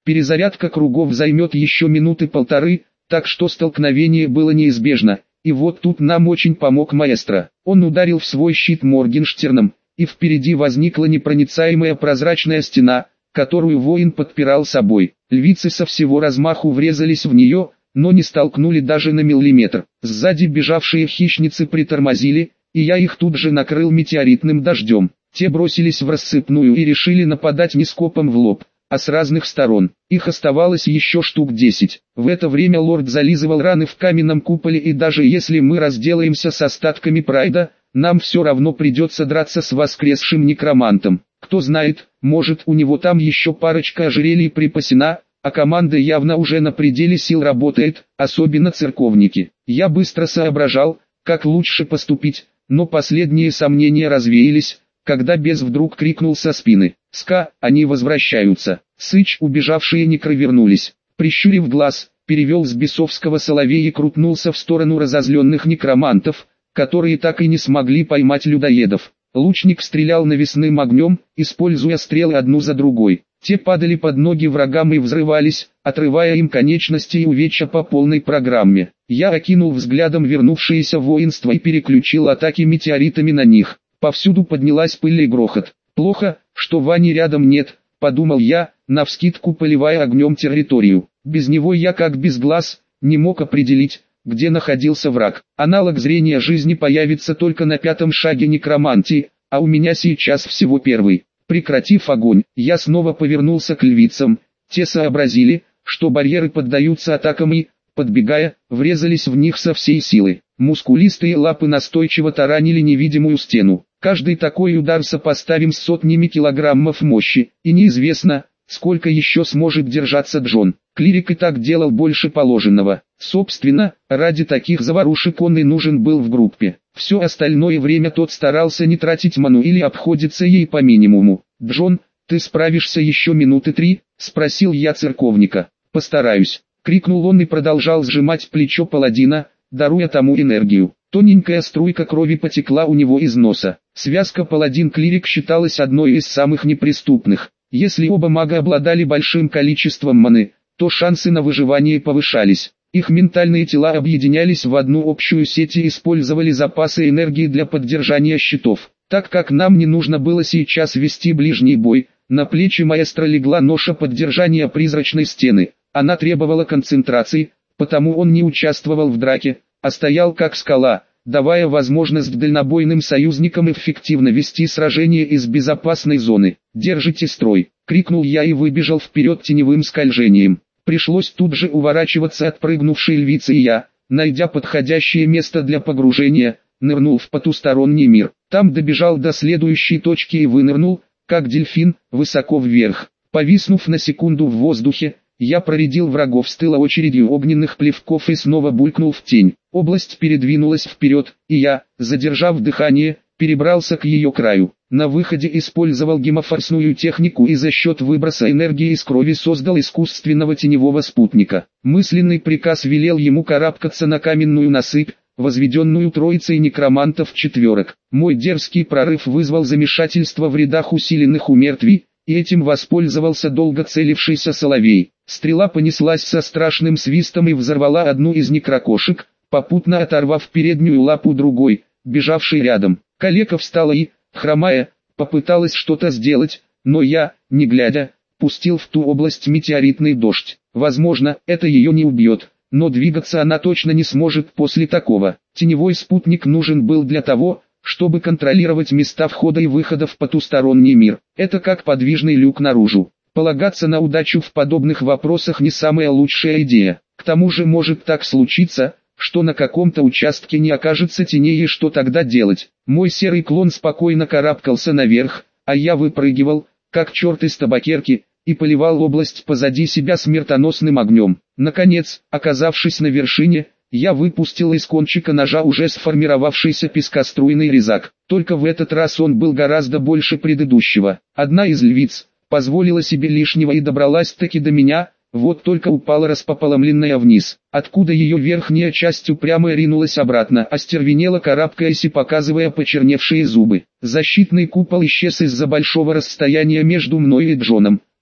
Перезарядка кругов займет еще минуты полторы, так что столкновение было неизбежно. И вот тут нам очень помог маэстро. Он ударил в свой щит Моргенштерном, и впереди возникла непроницаемая прозрачная стена, которую воин подпирал собой. Львицы со всего размаху врезались в нее, но не столкнули даже на миллиметр. Сзади бежавшие хищницы притормозили, и я их тут же накрыл метеоритным дождем. Те бросились в рассыпную и решили нападать не скопом в лоб, а с разных сторон. Их оставалось еще штук 10. В это время лорд зализывал раны в каменном куполе, и даже если мы разделаемся с остатками Прайда, нам все равно придется драться с воскресшим некромантом. Кто знает, может у него там еще парочка ожерелий припасена, а команда явно уже на пределе сил работает, особенно церковники. Я быстро соображал, как лучше поступить, но последние сомнения развеялись, когда бес вдруг крикнул со спины: «Ска, они возвращаются!» Сыч, убежавшие некры вернулись. Прищурив глаз, перевел с бесовского соловей и крутнулся в сторону разозленных некромантов, которые так и не смогли поймать людоедов. Лучник стрелял навесным огнем, используя стрелы одну за другой. Те падали под ноги врагам и взрывались, отрывая им конечности и увечья по полной программе. Я окинул взглядом вернувшееся воинство и переключил атаки метеоритами на них. Повсюду поднялась пыль и грохот. Плохо, что Вани рядом нет, подумал я, навскидку поливая огнем территорию. Без него я как без глаз, не мог определить, где находился враг. Аналог зрения жизни появится только на 5-м шаге некромантии, а у меня сейчас всего 1-й. Прекратив огонь, я снова повернулся к львицам. Те сообразили, что барьеры поддаются атакам и, подбегая, врезались в них со всей силы. Мускулистые лапы настойчиво таранили невидимую стену. Каждый такой удар сопоставим с сотнями килограммов мощи, и неизвестно, сколько еще сможет держаться Джон. Клирик и так делал больше положенного. Собственно, ради таких заварушек он и нужен был в группе. Все остальное время тот старался не тратить ману или обходиться ей по минимуму. «Джон, ты справишься еще минуты 3?» – спросил я церковника. «Постараюсь», – крикнул он и продолжал сжимать плечо паладина, даруя тому энергию. Тоненькая струйка крови потекла у него из носа. Связка паладин-клирик считалась одной из самых неприступных. Если оба мага обладали большим количеством маны, то шансы на выживание повышались. Их ментальные тела объединялись в одну общую сеть и использовали запасы энергии для поддержания щитов. Так как нам не нужно было сейчас вести ближний бой, на плечи маэстро легла ноша поддержания призрачной стены. Она требовала концентрации, потому он не участвовал в драке, а стоял как скала, давая возможность дальнобойным союзникам эффективно вести сражение из безопасной зоны. «Держите строй!» — крикнул я и выбежал вперед теневым скольжением. Пришлось тут же уворачиваться от прыгнувшей львицы, и я, найдя подходящее место для погружения, нырнул в потусторонний мир. Там добежал до следующей точки и вынырнул, как дельфин, высоко вверх. Повиснув на секунду в воздухе, я проредил врагов с тыла очередью огненных плевков и снова булькнул в тень. Область передвинулась вперед, и я, задержав дыхание, перебрался к ее краю. На выходе использовал гемофорсную технику и за счет выброса энергии из крови создал искусственного теневого спутника. Мысленный приказ велел ему карабкаться на каменную насыпь, возведенную троицей некромантов-четверок. Мой дерзкий прорыв вызвал замешательство в рядах усиленных умертвий, и этим воспользовался долго целившийся соловей. Стрела понеслась со страшным свистом и взорвала одну из некрокошек, попутно оторвав переднюю лапу другой, бежавшей рядом. Калека встала и, хромая, попыталась что-то сделать, но я, не глядя, пустил в ту область метеоритный дождь. Возможно, это ее не убьет, но двигаться она точно не сможет после такого. Теневой спутник нужен был для того, чтобы контролировать места входа и выхода в потусторонний мир. Это как подвижный люк наружу. Полагаться на удачу в подобных вопросах не самая лучшая идея. К тому же может так случиться, что на каком-то участке не окажется теней, и что тогда делать? Мой серый клон спокойно карабкался наверх, а я выпрыгивал, как черт из табакерки, и поливал область позади себя смертоносным огнем. Наконец, оказавшись на вершине, я выпустил из кончика ножа уже сформировавшийся пескоструйный резак. Только в этот раз он был гораздо больше предыдущего. Одна из львиц позволила себе лишнего и добралась-таки до меня, вот только упала распополомленная вниз, откуда ее верхняя часть упрямо ринулась обратно, остервенела, карабкаясь и показывая почерневшие зубы. Защитный купол исчез из-за большого расстояния между мной и Джоном,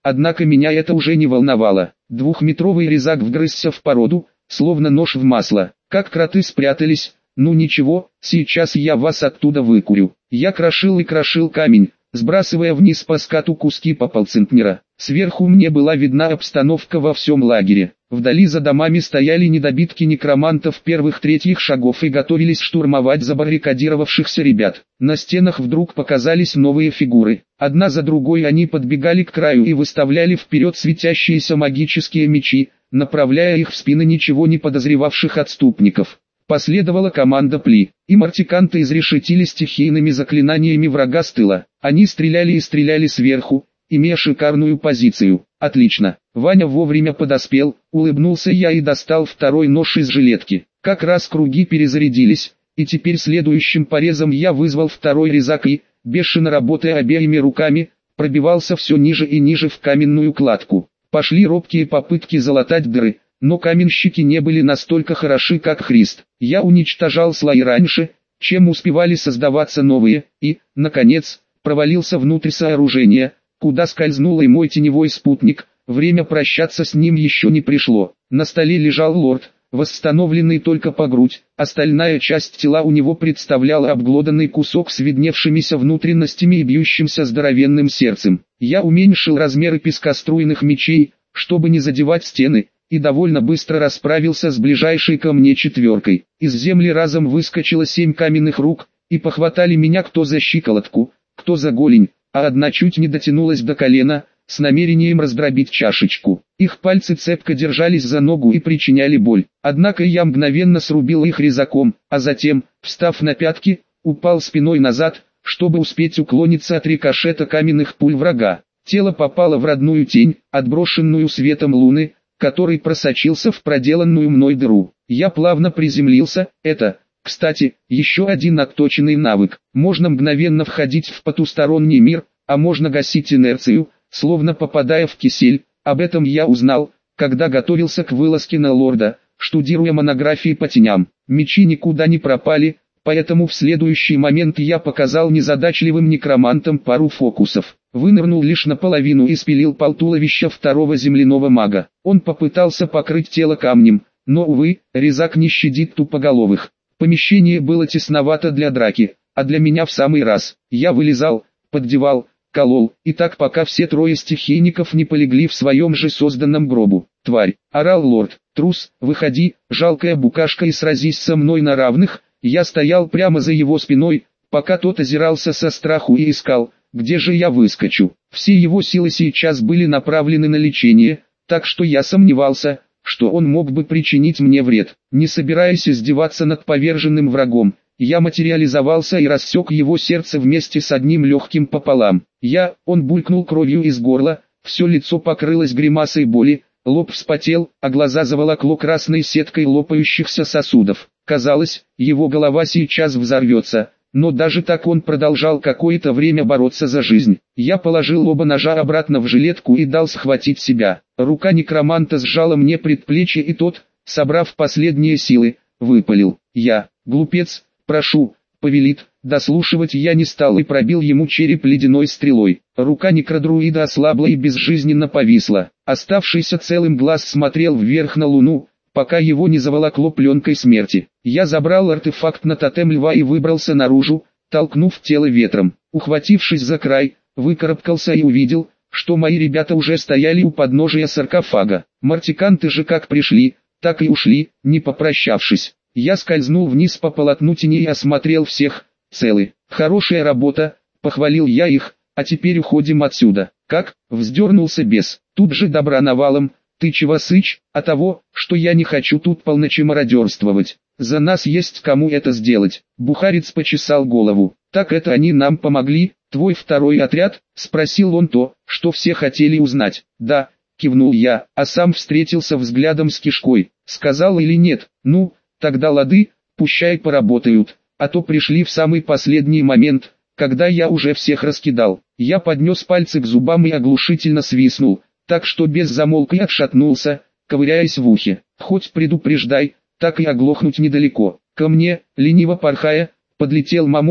Однако меня это уже не волновало. Двухметровый резак вгрызся в породу, словно нож в масло. Как кроты спрятались, ну ничего, сейчас я вас оттуда выкурю. Я крошил и крошил камень, сбрасывая вниз по скату куски по полцентнера. Сверху мне была видна обстановка во всем лагере. Вдали за домами стояли недобитки некромантов первых третьих шагов и готовились штурмовать забаррикадировавшихся ребят. На стенах вдруг показались новые фигуры. Одна за другой они подбегали к краю и выставляли вперед светящиеся магические мечи, направляя их в спины ничего не подозревавших отступников. Последовала команда пли, и мартиканты изрешетили стихийными заклинаниями врага с тыла. Они стреляли и стреляли сверху, имея шикарную позицию. Отлично. Ваня вовремя подоспел, улыбнулся я и достал второй нож из жилетки. Как раз круги перезарядились, и теперь следующим порезом я вызвал второй резак и, бешено работая обеими руками, пробивался все ниже и ниже в каменную кладку. Пошли робкие попытки залатать дыры, но каменщики не были настолько хороши, как Христ. Я уничтожал слои раньше, чем успевали создаваться новые, и, наконец, провалился внутрь сооружения, куда скользнул и мой теневой спутник. Время прощаться с ним еще не пришло. На столе лежал лорд, восстановленный только по грудь, остальная часть тела у него представляла обглоданный кусок с видневшимися внутренностями и бьющимся здоровенным сердцем. Я уменьшил размеры пескоструйных мечей, чтобы не задевать стены, и довольно быстро расправился с ближайшей ко мне четверкой. Из земли разом выскочило 7 каменных рук, и похватали меня кто за щиколотку, кто за голень, а одна чуть не дотянулась до колена, с намерением раздробить чашечку. Их пальцы цепко держались за ногу и причиняли боль. Однако я мгновенно срубил их резаком, а затем, встав на пятки, упал спиной назад, чтобы успеть уклониться от рикошета каменных пуль врага. Тело попало в родную тень, отброшенную светом луны, который просочился в проделанную мной дыру. Я плавно приземлился. Это, кстати, еще один отточенный навык. Можно мгновенно входить в потусторонний мир, а можно гасить инерцию, словно попадая в кисель. Об этом я узнал, когда готовился к вылазке на лорда, штудируя монографии по теням. Мечи никуда не пропали, поэтому в следующий момент я показал незадачливым некромантам пару фокусов. Вынырнул лишь наполовину и спилил полтуловища второго земляного мага. Он попытался покрыть тело камнем, но, увы, резак не щадит тупоголовых. Помещение было тесновато для драки, а для меня в самый раз. Я вылезал, поддевал, колол, и так пока все трое стихийников не полегли в своем же созданном гробу. «Тварь!» — орал лорд. «Трус, выходи, жалкая букашка, и сразись со мной на равных!» Я стоял прямо за его спиной, пока тот озирался со страху и искал, где же я выскочу. Все его силы сейчас были направлены на лечение, так что я сомневался, что он мог бы причинить мне вред. Не собираясь издеваться над поверженным врагом, я материализовался и рассек его сердце вместе с одним легким пополам. Он булькнул кровью из горла, все лицо покрылось гримасой боли, лоб вспотел, а глаза заволокло красной сеткой лопающихся сосудов. Казалось, его голова сейчас взорвется, но даже так он продолжал какое-то время бороться за жизнь. Я положил оба ножа обратно в жилетку и дал схватить себя. Рука некроманта сжала мне предплечье, и тот, собрав последние силы, выпалил: «Я, глупец, прошу, повелит». Дослушивать я не стал и пробил ему череп ледяной стрелой. Рука некродруида ослабла и безжизненно повисла. Оставшийся целым глаз смотрел вверх на луну, пока его не заволокло пленкой смерти. Я забрал артефакт на тотем льва и выбрался наружу, толкнув тело ветром. Ухватившись за край, выкарабкался и увидел, что мои ребята уже стояли у подножия саркофага. Мартиканты же как пришли, так и ушли, не попрощавшись. Я скользнул вниз по полотну тени и осмотрел всех. Целы. «Хорошая работа», — похвалил я их, — «а теперь уходим отсюда». «Как?» — вздернулся бес. Тут же добра навалом. «Ты чего, сыч?» «А того, что я не хочу тут полночи мародерствовать. За нас есть кому это сделать». Бухарец почесал голову. «Так это они нам помогли, твой второй отряд?» — спросил он то, что все хотели узнать. «Да», — кивнул я, а сам встретился взглядом с кишкой. «Сказал или нет?» «Ну, тогда лады, пущай поработают». А то пришли в самый последний момент, когда я уже всех раскидал. Я поднес пальцы к зубам и оглушительно свистнул, так что бес замолк и отшатнулся, ковыряясь в ухе. «Хоть предупреждай, так и оглохнуть недалеко». Ко мне, лениво порхая, подлетел Мамон,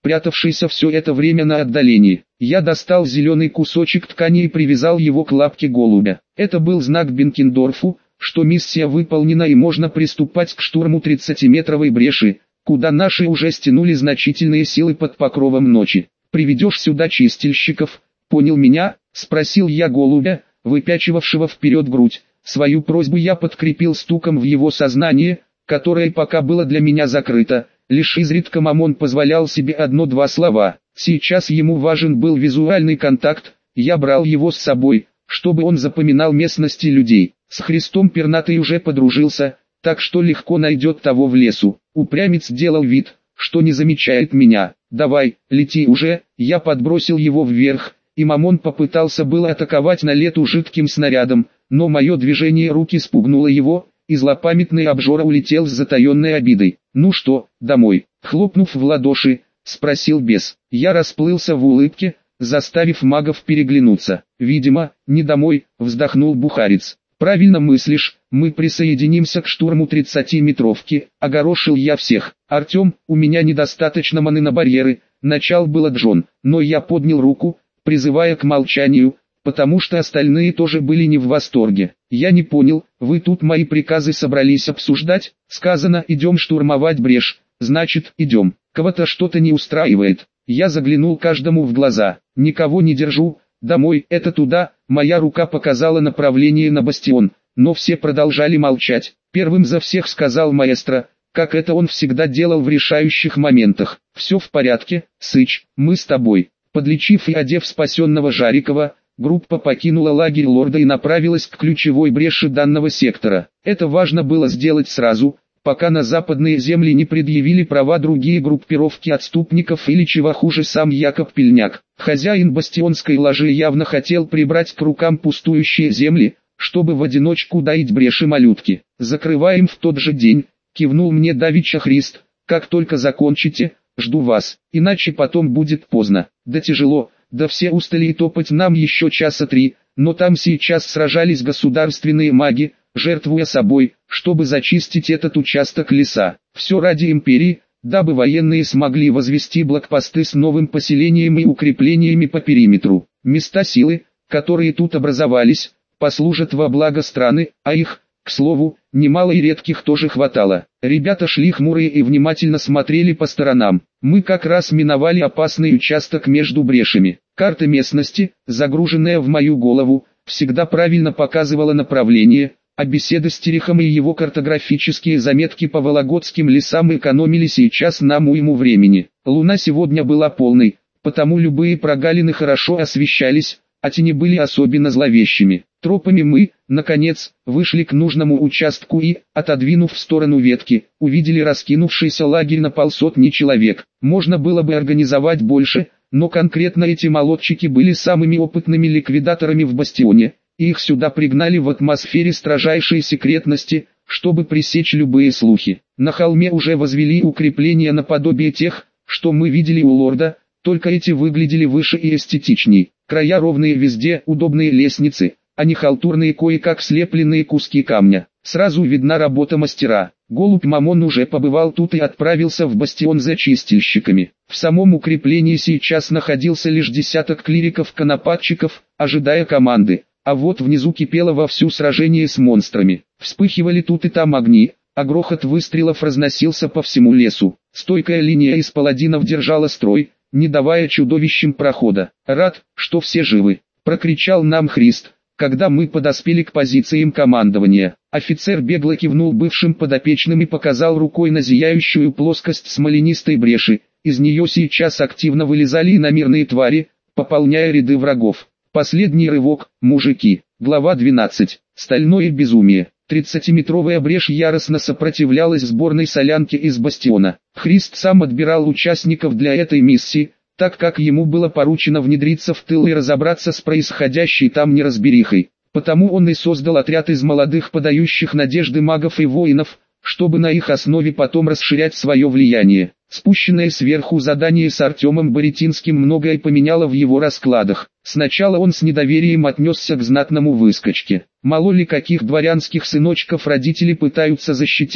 прятавшийся все это время на отдалении. Я достал зеленый кусочек ткани и привязал его к лапке голубя. Это был знак Бенкендорфу, что миссия выполнена и можно приступать к штурму 30-метровой бреши, куда наши уже стянули значительные силы под покровом ночи. «Приведешь сюда чистильщиков, понял меня?» — спросил я голубя, выпячивавшего вперед грудь. Свою просьбу я подкрепил стуком в его сознание, которое пока было для меня закрыто. Лишь изредка Мамон позволял себе одно-два слова. Сейчас ему важен был визуальный контакт, я брал его с собой, чтобы он запоминал местности людей. С Христом пернатый уже подружился, так что легко найдет того в лесу. Упрямец делал вид, что не замечает меня. «Давай, лети уже!» Я подбросил его вверх, и Мамон попытался было атаковать на лету жидким снарядом, но мое движение руки спугнуло его, и злопамятный обжора улетел с затаенной обидой. «Ну что, домой?» Хлопнув в ладоши, спросил бес. Я расплылся в улыбке, заставив магов переглянуться. «Видимо, не домой», вздохнул бухарец. «Правильно мыслишь, мы присоединимся к штурму 30-метровки», огорошил я всех. «Артем, у меня недостаточно маны на барьеры», начал было Джон, но я поднял руку, призывая к молчанию, потому что остальные тоже были не в восторге. «Я не понял, вы тут мои приказы собрались обсуждать? Сказано, идем штурмовать брешь, значит, идем. Кого-то что-то не устраивает». Я заглянул каждому в глаза. «Никого не держу, домой, это туда», моя рука показала направление на бастион, но все продолжали молчать. Первым за всех сказал маэстро, как это он всегда делал в решающих моментах. «Все в порядке, Сыч, мы с тобой». Подлечив и одев спасенного Жарикова, группа покинула лагерь лорда и направилась к ключевой бреши данного сектора. Это важно было сделать сразу, пока на западные земли не предъявили права другие группировки отступников или чего хуже сам Якоб Пельняк. Хозяин бастионской ложи явно хотел прибрать к рукам пустующие земли, чтобы в одиночку доить бреши малютки. «Закрываем в тот же день», кивнул мне давеча Христ, «как только закончите, жду вас, иначе потом будет поздно». «Да тяжело, да все устали и топать нам еще часа 3, но там сейчас сражались государственные маги, жертвуя собой, чтобы зачистить этот участок леса. Все ради империи, дабы военные смогли возвести блокпосты с новым поселением и укреплениями по периметру. Места силы, которые тут образовались, послужат во благо страны, а их, к слову, немало и редких тоже хватало. Ребята шли хмурые и внимательно смотрели по сторонам. Мы как раз миновали опасный участок между брешами. Карта местности, загруженная в мою голову, всегда правильно показывала направление, а беседы с Терехом и его картографические заметки по вологодским лесам экономили сейчас нам уйму времени. Луна сегодня была полной, потому любые прогалины хорошо освещались, а тени были особенно зловещими. Тропами мы, наконец, вышли к нужному участку и, отодвинув в сторону ветки, увидели раскинувшийся лагерь на полсотни человек. Можно было бы организовать больше, но конкретно эти молодчики были самыми опытными ликвидаторами в бастионе, и их сюда пригнали в атмосфере строжайшей секретности, чтобы пресечь любые слухи. На холме уже возвели укрепления наподобие тех, что мы видели у лорда, только эти выглядели выше и эстетичней. Края ровные везде, удобные лестницы, а не халтурные кое-как слепленные куски камня. Сразу видна работа мастера. Голубь Мамон уже побывал тут и отправился в бастион за чистильщиками. В самом укреплении сейчас находился лишь десяток клириков-конопатчиков, ожидая команды. А вот внизу кипело вовсю сражение с монстрами. Вспыхивали тут и там огни, а грохот выстрелов разносился по всему лесу. Стойкая линия из паладинов держала строй, не давая чудовищам прохода. «Рад, что все живы», — прокричал нам Христ, когда мы подоспели к позициям командования. Офицер бегло кивнул бывшим подопечным и показал рукой на зияющую плоскость смоленистой бреши. Из нее сейчас активно вылезали иномирные твари, пополняя ряды врагов. Последний рывок, мужики. Глава 12. Стальное безумие. 30-метровая брешь яростно сопротивлялась сборной солянке из бастиона. Христ сам отбирал участников для этой миссии, так как ему было поручено внедриться в тыл и разобраться с происходящей там неразберихой. Потому он и создал отряд из молодых подающих надежды магов и воинов, чтобы на их основе потом расширять свое влияние. Спущенное сверху задание с Артемом Боретинским многое поменяло в его раскладах. Сначала он с недоверием отнесся к знатному выскочке. Мало ли каких дворянских сыночков родители пытаются защитить,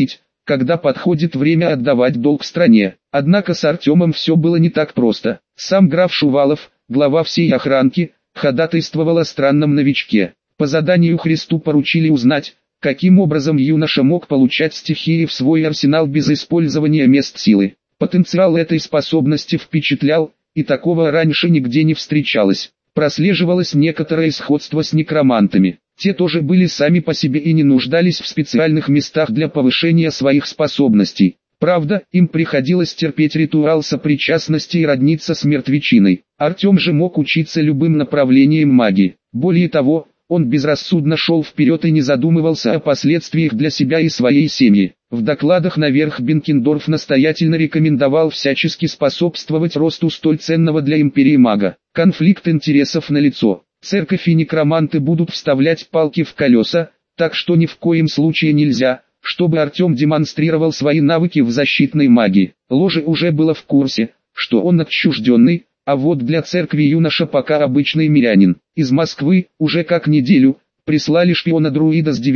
когда подходит время отдавать долг стране. Однако с Артемом все было не так просто. Сам граф Шувалов, глава всей охранки, ходатайствовал о странном новичке. По заданию Христу поручили узнать, каким образом юноша мог получать стихии в свой арсенал без использования мест силы. Потенциал этой способности впечатлял, и такого раньше нигде не встречалось. Прослеживалось некоторое сходство с некромантами. Те тоже были сами по себе и не нуждались в специальных местах для повышения своих способностей. Правда, им приходилось терпеть ритуал сопричастности и родниться с мертвечиной. Артем же мог учиться любым направлениям магии. Более того, он безрассудно шел вперед и не задумывался о последствиях для себя и своей семьи. В докладах наверх Бенкендорф настоятельно рекомендовал всячески способствовать росту столь ценного для империи мага. Конфликт интересов налицо. Церковь и некроманты будут вставлять палки в колеса, так что ни в коем случае нельзя, чтобы Артем демонстрировал свои навыки в защитной магии. Ложе уже было в курсе, что он отчужденный, а вот для церкви юноша пока обычный мирянин. Из Москвы, уже как неделю, прислали шпиона-друида с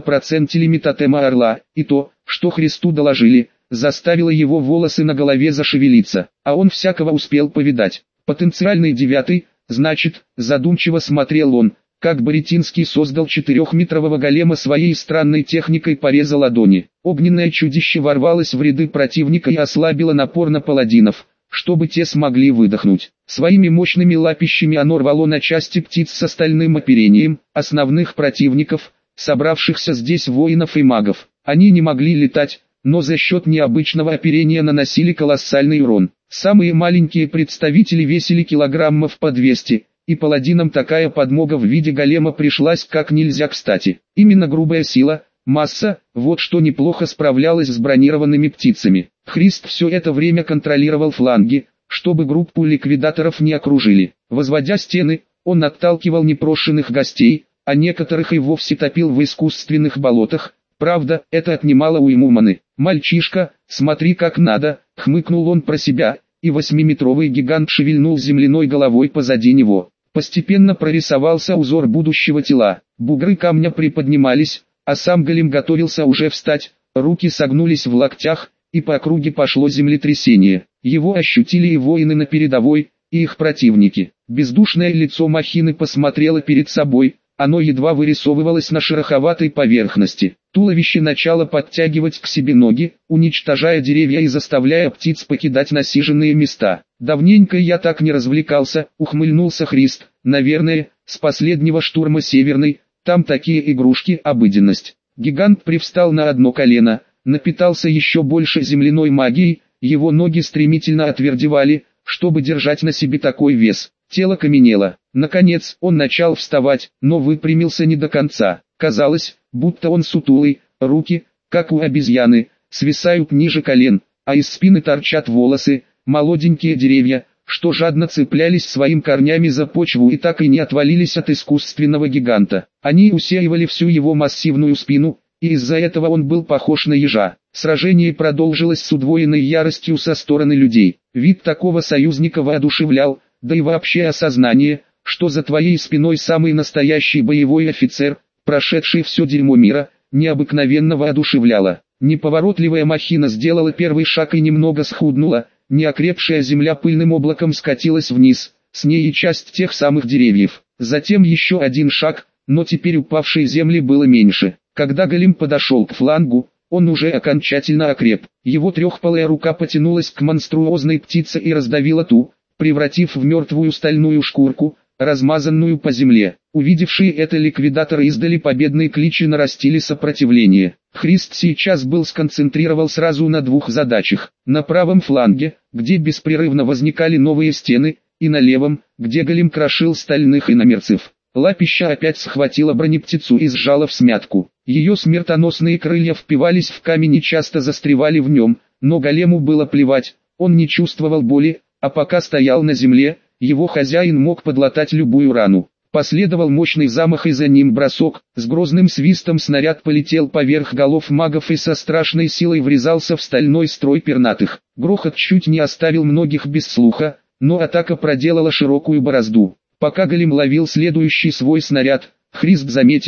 90% тотема орла, и то, что Христу доложили, заставило его волосы на голове зашевелиться, а он всякого успел повидать. Потенциальный девятый, значит, задумчиво смотрел он, как Боретинский создал 4-метрового голема своей странной техникой пореза ладони. Огненное чудище ворвалось в ряды противника и ослабило напор на паладинов, чтобы те смогли выдохнуть. Своими мощными лапищами оно рвало на части птиц с остальным оперением, основных противников, собравшихся здесь воинов и магов. Они не могли летать, но за счет необычного оперения наносили колоссальный урон. Самые маленькие представители весили килограммов по 200, и паладинам такая подмога в виде голема пришлась как нельзя кстати. Именно грубая сила, масса, вот что неплохо справлялась с бронированными птицами. Христ все это время контролировал фланги, чтобы группу ликвидаторов не окружили. Возводя стены, он отталкивал непрошенных гостей, а некоторых и вовсе топил в искусственных болотах. Правда, это отнимало уйму маны. «Мальчишка, смотри как надо», — хмыкнул он про себя, и 8-метровый гигант шевельнул земляной головой позади него. Постепенно прорисовался узор будущего тела. Бугры камня приподнимались, а сам голем готовился уже встать, руки согнулись в локтях, и по округе пошло землетрясение. Его ощутили и воины на передовой, и их противники. Бездушное лицо махины посмотрело перед собой, оно едва вырисовывалось на шероховатой поверхности. Туловище начало подтягивать к себе ноги, уничтожая деревья и заставляя птиц покидать насиженные места. «Давненько я так не развлекался», — ухмыльнулся Христ. «Наверное, с последнего штурма Северной, там такие игрушки — обыденность». Гигант привстал на одно колено, напитался еще больше земляной магией, его ноги стремительно отвердевали, чтобы держать на себе такой вес. Тело каменело. Наконец, он начал вставать, но выпрямился не до конца. Казалось, будто он сутулый, руки, как у обезьяны, свисают ниже колен, а из спины торчат волосы, молоденькие деревья, что жадно цеплялись своими корнями за почву и так и не отвалились от искусственного гиганта. Они усеивали всю его массивную спину, и из-за этого он был похож на ежа. Сражение продолжилось с удвоенной яростью со стороны людей. Вид такого союзника воодушевлял, да и вообще осознание, что за твоей спиной самый настоящий боевой офицер, прошедший все дерьмо мира, необыкновенно воодушевляло. Неповоротливая махина сделала первый шаг и немного схуднула, неокрепшая земля пыльным облаком скатилась вниз, с ней и часть тех самых деревьев. Затем еще один шаг, но теперь упавшей земли было меньше. Когда голем подошел к флангу, он уже окончательно окреп. Его трехпалая рука потянулась к монструозной птице и раздавила ту, превратив в мертвую стальную шкурку, размазанную по земле. Увидевшие это ликвидаторы издали победные кличи и нарастили сопротивление. Христ сейчас был сконцентрирован сразу на двух задачах. На правом фланге, где беспрерывно возникали новые стены, и на левом, где голем крошил стальных иномерцев. Лапища опять схватила бронептицу и сжала в смятку. Ее смертоносные крылья впивались в камень и часто застревали в нем, но голему было плевать, он не чувствовал боли, а пока стоял на земле, его хозяин мог подлатать любую рану. Последовал мощный замах и за ним бросок, с грозным свистом снаряд полетел поверх голов магов и со страшной силой врезался в стальной строй пернатых. Грохот чуть не оставил многих без слуха, но атака проделала широкую борозду. Пока голем ловил следующий свой снаряд, Христ заметил,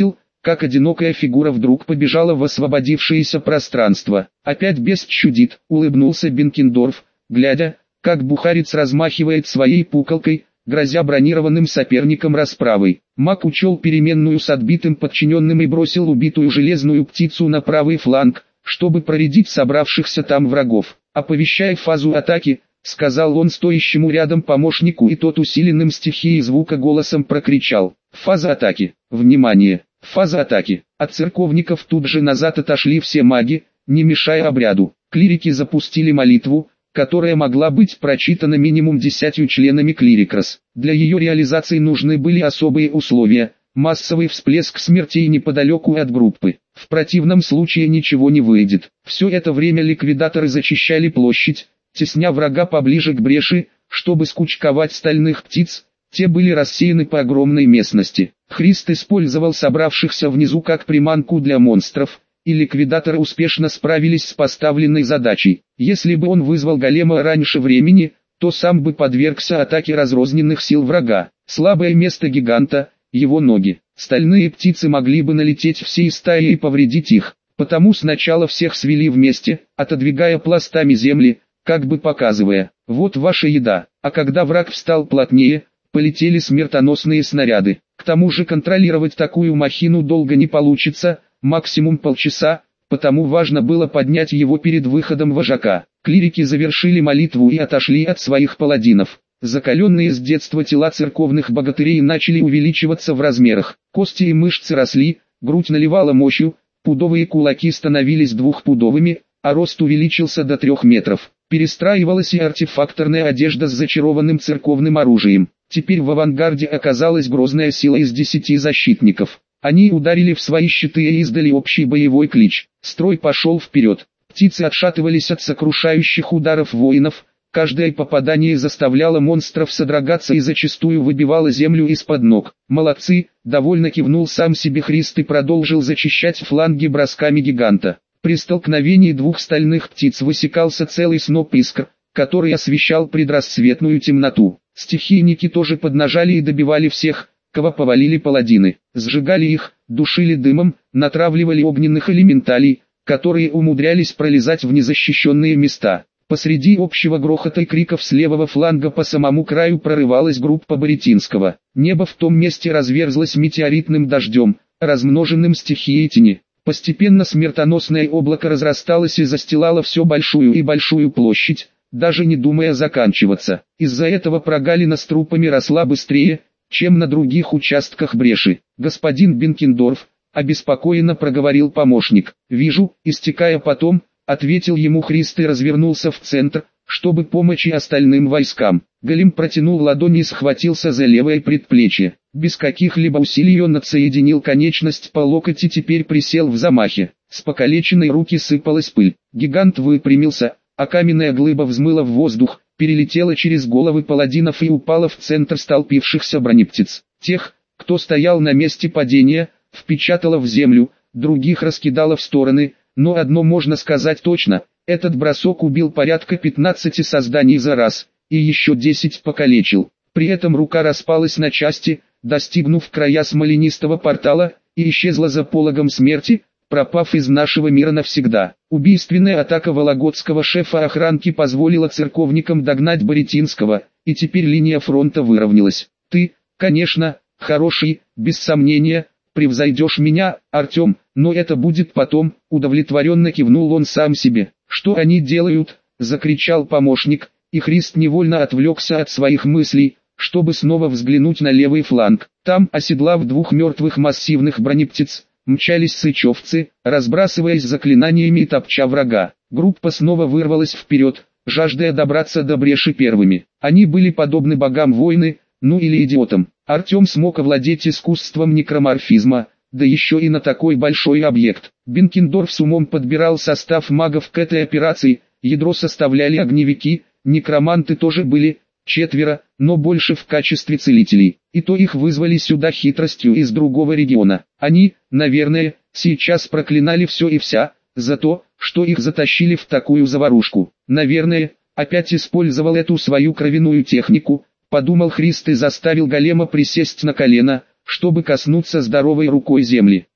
как одинокая фигура вдруг побежала в освободившееся пространство. «Опять бес чудит», — улыбнулся Бенкендорф, глядя, как бухарец размахивает своей пукалкой, грозя бронированным соперникам расправой. Маг учел переменную с отбитым подчиненным и бросил убитую железную птицу на правый фланг, чтобы проредить собравшихся там врагов. «Оповещая фазу атаки», — сказал он стоящему рядом помощнику, и тот усиленным стихией звука голосом прокричал: «Фаза атаки! Внимание! Фаза атаки!» От церковников тут же назад отошли все маги, не мешая обряду. Клирики запустили молитву, которая могла быть прочитана минимум 10 членами клирикрос. Для ее реализации нужны были особые условия, массовый всплеск смертей неподалеку от группы. В противном случае ничего не выйдет. Все это время ликвидаторы зачищали площадь, тесня врага поближе к бреши, чтобы скучковать стальных птиц. Те были рассеяны по огромной местности. Христ использовал собравшихся внизу как приманку для монстров, и ликвидаторы успешно справились с поставленной задачей. Если бы он вызвал голема раньше времени, то сам бы подвергся атаке разрозненных сил врага. Слабое место гиганта — его ноги. Стальные птицы могли бы налететь всей стаей и повредить их. Потому сначала всех свели вместе, отодвигая пластами земли, как бы показывая: вот ваша еда. А когда враг встал плотнее, полетели смертоносные снаряды. К тому же контролировать такую махину долго не получится, максимум полчаса, потому важно было поднять его перед выходом вожака. Клирики завершили молитву и отошли от своих паладинов. Закаленные с детства тела церковных богатырей начали увеличиваться в размерах. Кости и мышцы росли, грудь наливала мощью, пудовые кулаки становились двухпудовыми, а рост увеличился до 3 метров. Перестраивалась и артефакторная одежда с зачарованным церковным оружием. Теперь в авангарде оказалась грозная сила из 10 защитников. Они ударили в свои щиты и издали общий боевой клич. Строй пошел вперед. Птицы отшатывались от сокрушающих ударов воинов. Каждое попадание заставляло монстров содрогаться и зачастую выбивало землю из-под ног. «Молодцы!» — довольно кивнул сам себе Христ и продолжил зачищать фланги бросками гиганта. При столкновении двух стальных птиц высекался целый сноп искр, который освещал предрассветную темноту. Стихийники тоже поднажали и добивали всех, кого повалили паладины. Сжигали их, душили дымом, натравливали огненных элементалей, которые умудрялись пролезать в незащищенные места. Посреди общего грохота и криков с левого фланга по самому краю прорывалась группа Боретинского. Небо в том месте разверзлось метеоритным дождем, размноженным стихией тени. Постепенно смертоносное облако разрасталось и застилало всю большую площадь, даже не думая заканчиваться. Из-за этого прогалина с трупами росла быстрее, чем на других участках бреши. «Господин Бенкендорф», — обеспокоенно проговорил помощник. «Вижу», — истекая потом, ответил ему Христ и развернулся в центр, чтобы помочь и остальным войскам. Голем протянул ладони и схватился за левое предплечье. Без каких-либо усилий он отсоединил конечность по локоть и теперь присел в замахе. С покалеченной руки сыпалась пыль. Гигант выпрямился, а каменная глыба взмыла в воздух, перелетела через головы паладинов и упала в центр столпившихся бронептиц. Тех, кто стоял на месте падения, впечатала в землю, других раскидала в стороны, но одно можно сказать точно: этот бросок убил порядка 15 созданий за раз, и еще 10 покалечил. При этом рука распалась на части, достигнув края смоленистого портала, и исчезла за пологом смерти, пропав из нашего мира навсегда. Убийственная атака вологодского шефа охранки позволила церковникам догнать Боретинского, и теперь линия фронта выровнялась. «Ты, конечно, хороший, без сомнения, превзойдешь меня, Артем, но это будет потом», — удовлетворенно кивнул он сам себе. «Что они делают?» — закричал помощник, и Христ невольно отвлекся от своих мыслей, чтобы снова взглянуть на левый фланг. Там, оседлав 2 мертвых массивных бронептиц, мчались сычевцы, разбрасываясь заклинаниями и топча врага. Группа снова вырвалась вперед, жаждая добраться до бреши первыми. Они были подобны богам войны, ну или идиотам. Артем смог овладеть искусством некроморфизма, да еще и на такой большой объект. Бенкендорф с умом подбирал состав магов к этой операции. Ядро составляли огневики, некроманты тоже были, 4, но больше в качестве целителей. И то их вызвали сюда хитростью из другого региона. Они, наверное, сейчас проклинали все и вся, за то, что их затащили в такую заварушку. Наверное, опять использовал эту свою кровяную технику, подумал Христ и заставил голема присесть на колено, чтобы коснуться здоровой рукой земли.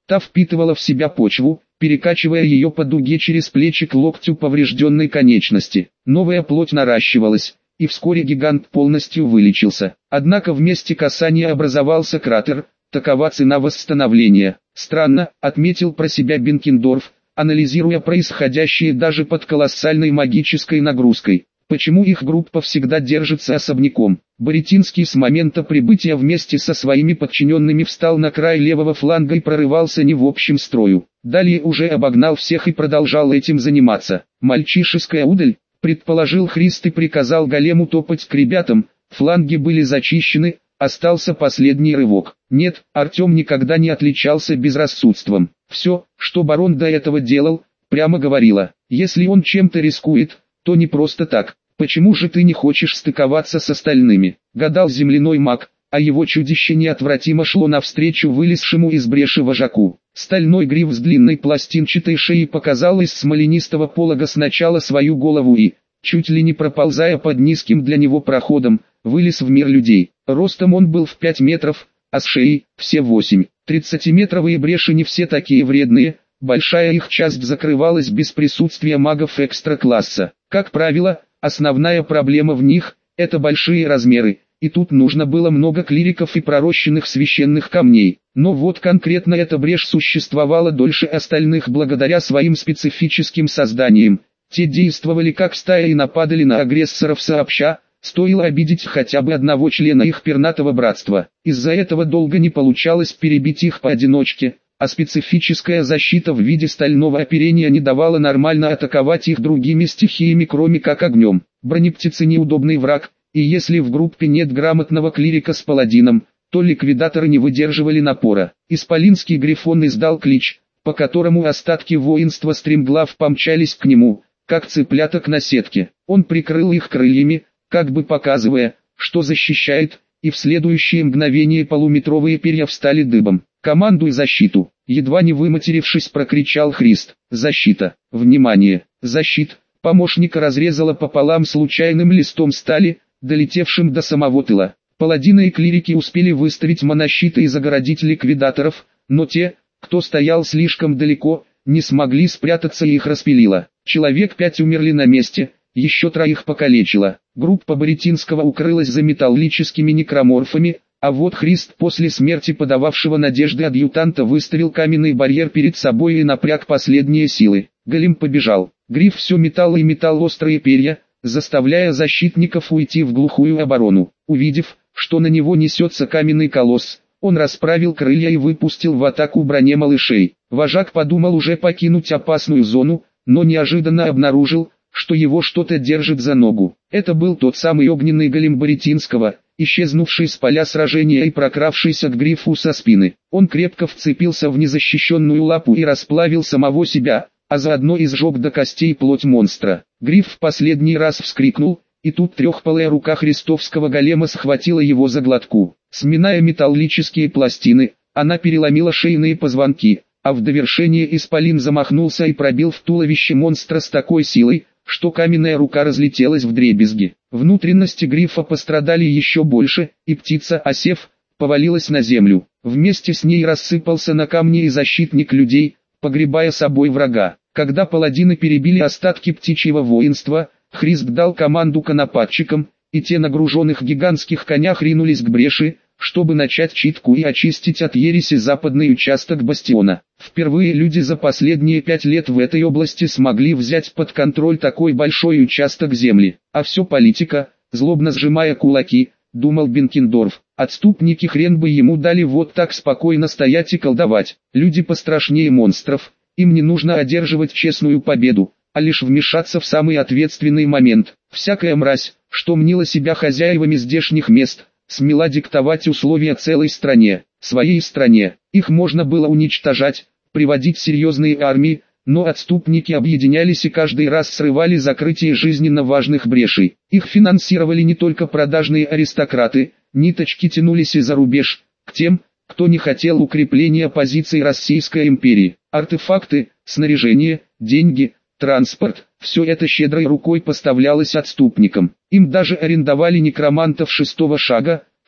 Та впитывала в себя почву, перекачивая ее по дуге через плечи к локтю поврежденной конечности. Новая плоть наращивалась, и вскоре гигант полностью вылечился. Однако в месте касания образовался кратер, такова цена восстановления. Странно, отметил про себя Бенкендорф, анализируя происходящее даже под колоссальной магической нагрузкой. Почему их группа всегда держится особняком? Боретинский с момента прибытия вместе со своими подчиненными встал на край левого фланга и прорывался не в общем строю. Далее уже обогнал всех и продолжал этим заниматься. Мальчишеская удаль, предположил Христ и приказал голему топать к ребятам. Фланги были зачищены, остался последний рывок. Нет, Артем никогда не отличался безрассудством. Все, что барон до этого делал, прямо говорило, если он чем-то рискует, то не просто так. Почему же ты не хочешь стыковаться с остальными? Гадал земляной маг, а его чудище неотвратимо шло навстречу вылезшему из бреши вожаку. Стальной гриф с длинной пластинчатой шеей показал из смоленистого полога сначала свою голову и, чуть ли не проползая под низким для него проходом, вылез в мир людей. Ростом он был в 5 метров, а с шеей все 8. 30-метровые бреши не все такие вредные, большая их часть закрывалась без присутствия магов экстра-класса. Как правило, основная проблема в них – это большие размеры, и тут нужно было много клириков и пророщенных священных камней. Но вот конкретно эта брешь существовала дольше остальных благодаря своим специфическим созданиям. Те действовали как стая и нападали на агрессоров сообща, стоило обидеть хотя бы одного члена их пернатого братства. Из-за этого долго не получалось перебить их поодиночке, а специфическая защита в виде стального оперения не давала нормально атаковать их другими стихиями, кроме как огнем. Бронептицы неудобный враг, и если в группе нет грамотного клирика с паладином, то ликвидаторы не выдерживали напора. Исполинский грифон издал клич, по которому остатки воинства стремглав помчались к нему, как цыпляток на сетке. Он прикрыл их крыльями, как бы показывая, что защищает, и в следующее мгновение полуметровые перья встали дыбом. «Командуй защиту!» Едва не выматерившись, прокричал Христ. «Защита! Внимание! Защит!» Помощника разрезала пополам случайным листом стали, долетевшим до самого тыла. Паладины и клирики успели выставить монощиты и загородить ликвидаторов, но те, кто стоял слишком далеко, не смогли спрятаться и их распилило. Человек 5 умерли на месте, еще 3 покалечило. Группа Боретинского укрылась за металлическими некроморфами, а вот Христ после смерти подававшего надежды адъютанта выставил каменный барьер перед собой и напряг последние силы. Голем побежал. Гриф все метал и метал острые перья, заставляя защитников уйти в глухую оборону. Увидев, что на него несется каменный колосс, он расправил крылья и выпустил в атаку броне малышей. Вожак подумал уже покинуть опасную зону, но неожиданно обнаружил, что его что-то держит за ногу. Это был тот самый огненный голем Боретинского, исчезнувший с поля сражения и прокравшийся к грифу со спины. Он крепко вцепился в незащищенную лапу и расплавил самого себя, а заодно и сжег до костей плоть монстра. Гриф в последний раз вскрикнул, и тут трехпалая рука христовского голема схватила его за глотку. Сминая металлические пластины, она переломила шейные позвонки, а в довершение исполин замахнулся и пробил в туловище монстра с такой силой, что каменная рука разлетелась вдребезги. Внутренности грифа пострадали еще больше, и птица, осев, повалилась на землю. Вместе с ней рассыпался на камни и защитник людей, погребая собой врага. Когда паладины перебили остатки птичьего воинства, Христ дал команду конопатчикам, и те на груженных гигантских конях ринулись к бреши, чтобы начать читку и очистить от ереси западный участок бастиона. Впервые люди за последние 5 лет в этой области смогли взять под контроль такой большой участок земли. А все политика, злобно сжимая кулаки, думал Бенкендорф. Отступники хрен бы ему дали вот так спокойно стоять и колдовать. Люди пострашнее монстров, им не нужно одерживать честную победу, а лишь вмешаться в самый ответственный момент. Всякая мразь, что мнила себя хозяевами здешних мест, смела диктовать условия целой стране, своей стране. Их можно было уничтожать, приводить серьезные армии, но отступники объединялись и каждый раз срывали закрытие жизненно важных брешей. Их финансировали не только продажные аристократы, ниточки тянулись и за рубеж, к тем, кто не хотел укрепления позиций Российской империи. Артефакты, снаряжение, деньги, транспорт – все это щедрой рукой поставлялось отступникам. Им даже арендовали некромантов 6-го шага,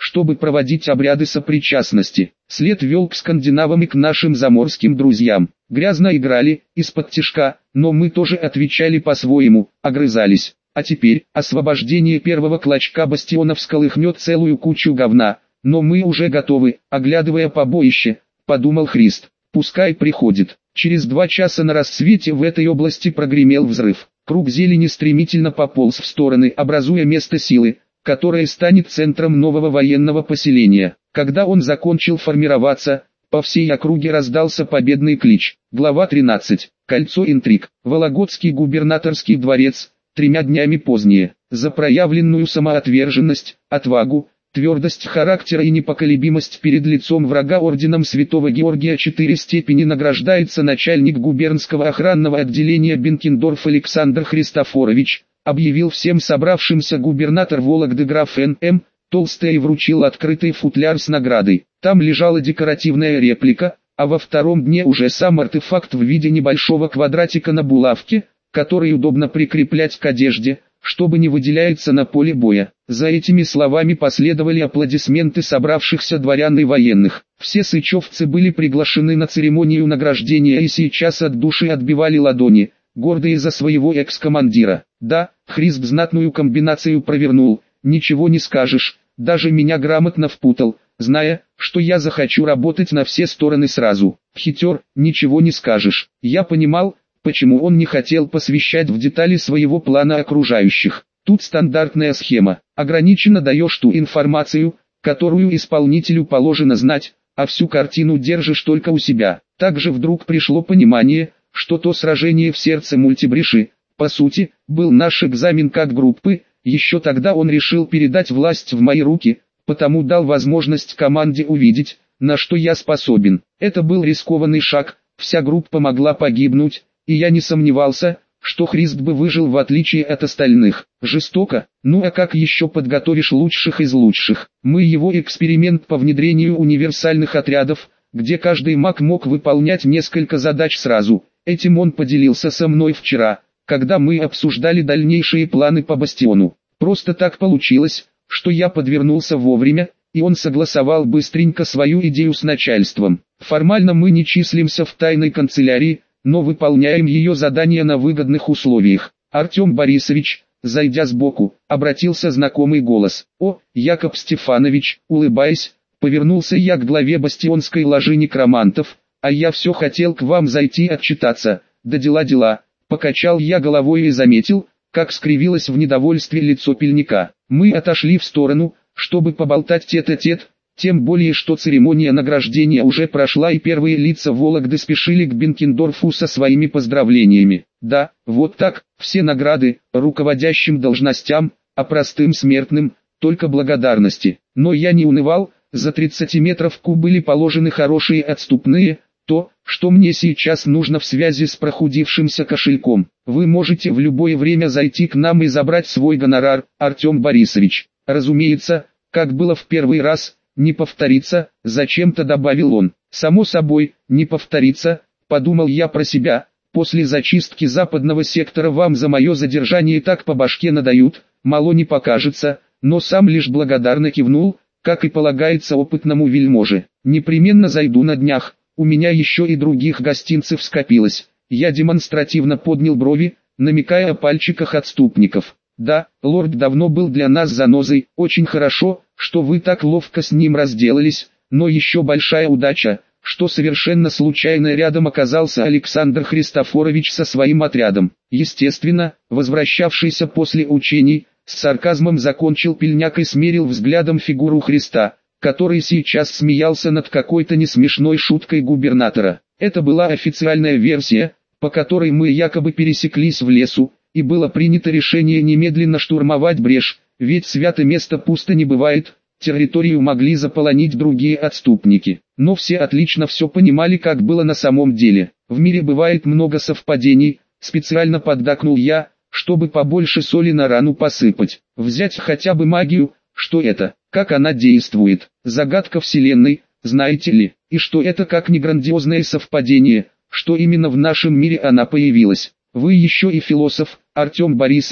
чтобы проводить обряды сопричастности. След вел к скандинавам и к нашим заморским друзьям. Грязно играли, из-под тишка, но мы тоже отвечали по-своему, огрызались. А теперь, освобождение первого клочка бастионов всколыхнет целую кучу говна, но мы уже готовы, оглядывая побоище, подумал Христ. Пускай приходит. Через 2 часа на рассвете в этой области прогремел взрыв. Круг зелени стремительно пополз в стороны, образуя место силы, которое станет центром нового военного поселения. Когда он закончил формироваться, по всей округе раздался победный клич. Глава 13. Кольцо интриг. Вологодский губернаторский дворец, 3 днями позднее. За проявленную самоотверженность, отвагу, твердость характера и непоколебимость перед лицом врага орденом Святого Георгия 4 степени награждается начальник губернского охранного отделения Бенкендорф Александр Христофорович, объявил всем собравшимся губернатор Вологды граф Н.М. Толстый и вручил открытый футляр с наградой. Там лежала декоративная реплика, а во 2-м дне уже сам артефакт в виде небольшого квадратика на булавке, который удобно прикреплять к одежде, чтобы не выделяться на поле боя. За этими словами последовали аплодисменты собравшихся дворян и военных. Все сычевцы были приглашены на церемонию награждения и сейчас от души отбивали ладони, гордые за своего экс-командира. Да, Христ знатную комбинацию провернул, ничего не скажешь, даже меня грамотно впутал, зная, что я захочу работать на все стороны сразу. Хитер, ничего не скажешь. Я понимал, почему он не хотел посвящать в детали своего плана окружающих. Тут стандартная схема. Ограниченно даешь ту информацию, которую исполнителю положено знать, а всю картину держишь только у себя. Также вдруг пришло понимание, что то сражение в сердце мультибреши, по сути, был наш экзамен как группы. Еще тогда он решил передать власть в мои руки, потому дал возможность команде увидеть, на что я способен. Это был рискованный шаг, вся группа могла погибнуть, и я не сомневался, что Христ бы выжил в отличие от остальных. Жестоко, ну а как еще подготовишь лучших из лучших? Мы его эксперимент по внедрению универсальных отрядов, где каждый маг мог выполнять несколько задач сразу. Этим он поделился со мной вчера, когда мы обсуждали дальнейшие планы по бастиону. Просто так получилось, что я подвернулся вовремя, и он согласовал быстренько свою идею с начальством. Формально мы не числимся в тайной канцелярии, но выполняем ее задания на выгодных условиях. Артем Борисович, зайдя сбоку, обратился знакомый голос. «О, Яков Стефанович», улыбаясь, повернулся я к главе бастионской ложи некромантов, «а я все хотел к вам зайти отчитаться, да дела». Покачал я головой и заметил, как скривилось в недовольстве лицо пельника. Мы отошли в сторону, чтобы поболтать тет-а-тет, тем более что церемония награждения уже прошла и первые лица Вологды спешили к Бенкендорфу со своими поздравлениями. Да, вот так, все награды, руководящим должностям, а простым смертным, только благодарности. Но я не унывал, за 30-метровку были положены хорошие отступные, то, что мне сейчас нужно в связи с прохудившимся кошельком. Вы можете в любое время зайти к нам и забрать свой гонорар, Артем Борисович. Разумеется, как было в первый раз, не повторится, зачем-то добавил он. Само собой, не повторится, подумал я про себя. После зачистки западного сектора вам за мое задержание так по башке надают, мало не покажется, но сам лишь благодарно кивнул, как и полагается опытному вельможе. Непременно зайду на днях. У меня еще и других гостинцев скопилось. Я демонстративно поднял брови, намекая о пальчиках отступников. Да, лорд давно был для нас занозой, очень хорошо, что вы так ловко с ним разделались, но еще большая удача, что совершенно случайно рядом оказался Александр Христофорович со своим отрядом. Естественно, возвращавшийся после учений, с сарказмом закончил пельняк и смерил взглядом фигуру Христа, который сейчас смеялся над какой-то несмешной шуткой губернатора. Это была официальная версия, по которой мы якобы пересеклись в лесу, и было принято решение немедленно штурмовать брешь, ведь святое место пусто не бывает, территорию могли заполонить другие отступники. Но все отлично все понимали, как было на самом деле. В мире бывает много совпадений, специально поддакнул я, чтобы побольше соли на рану посыпать. Взять хотя бы магию, что это, как она действует, загадка вселенной, знаете ли, и что это как не грандиозное совпадение, что именно в нашем мире она появилась. Вы еще и философ, Артем Борисович,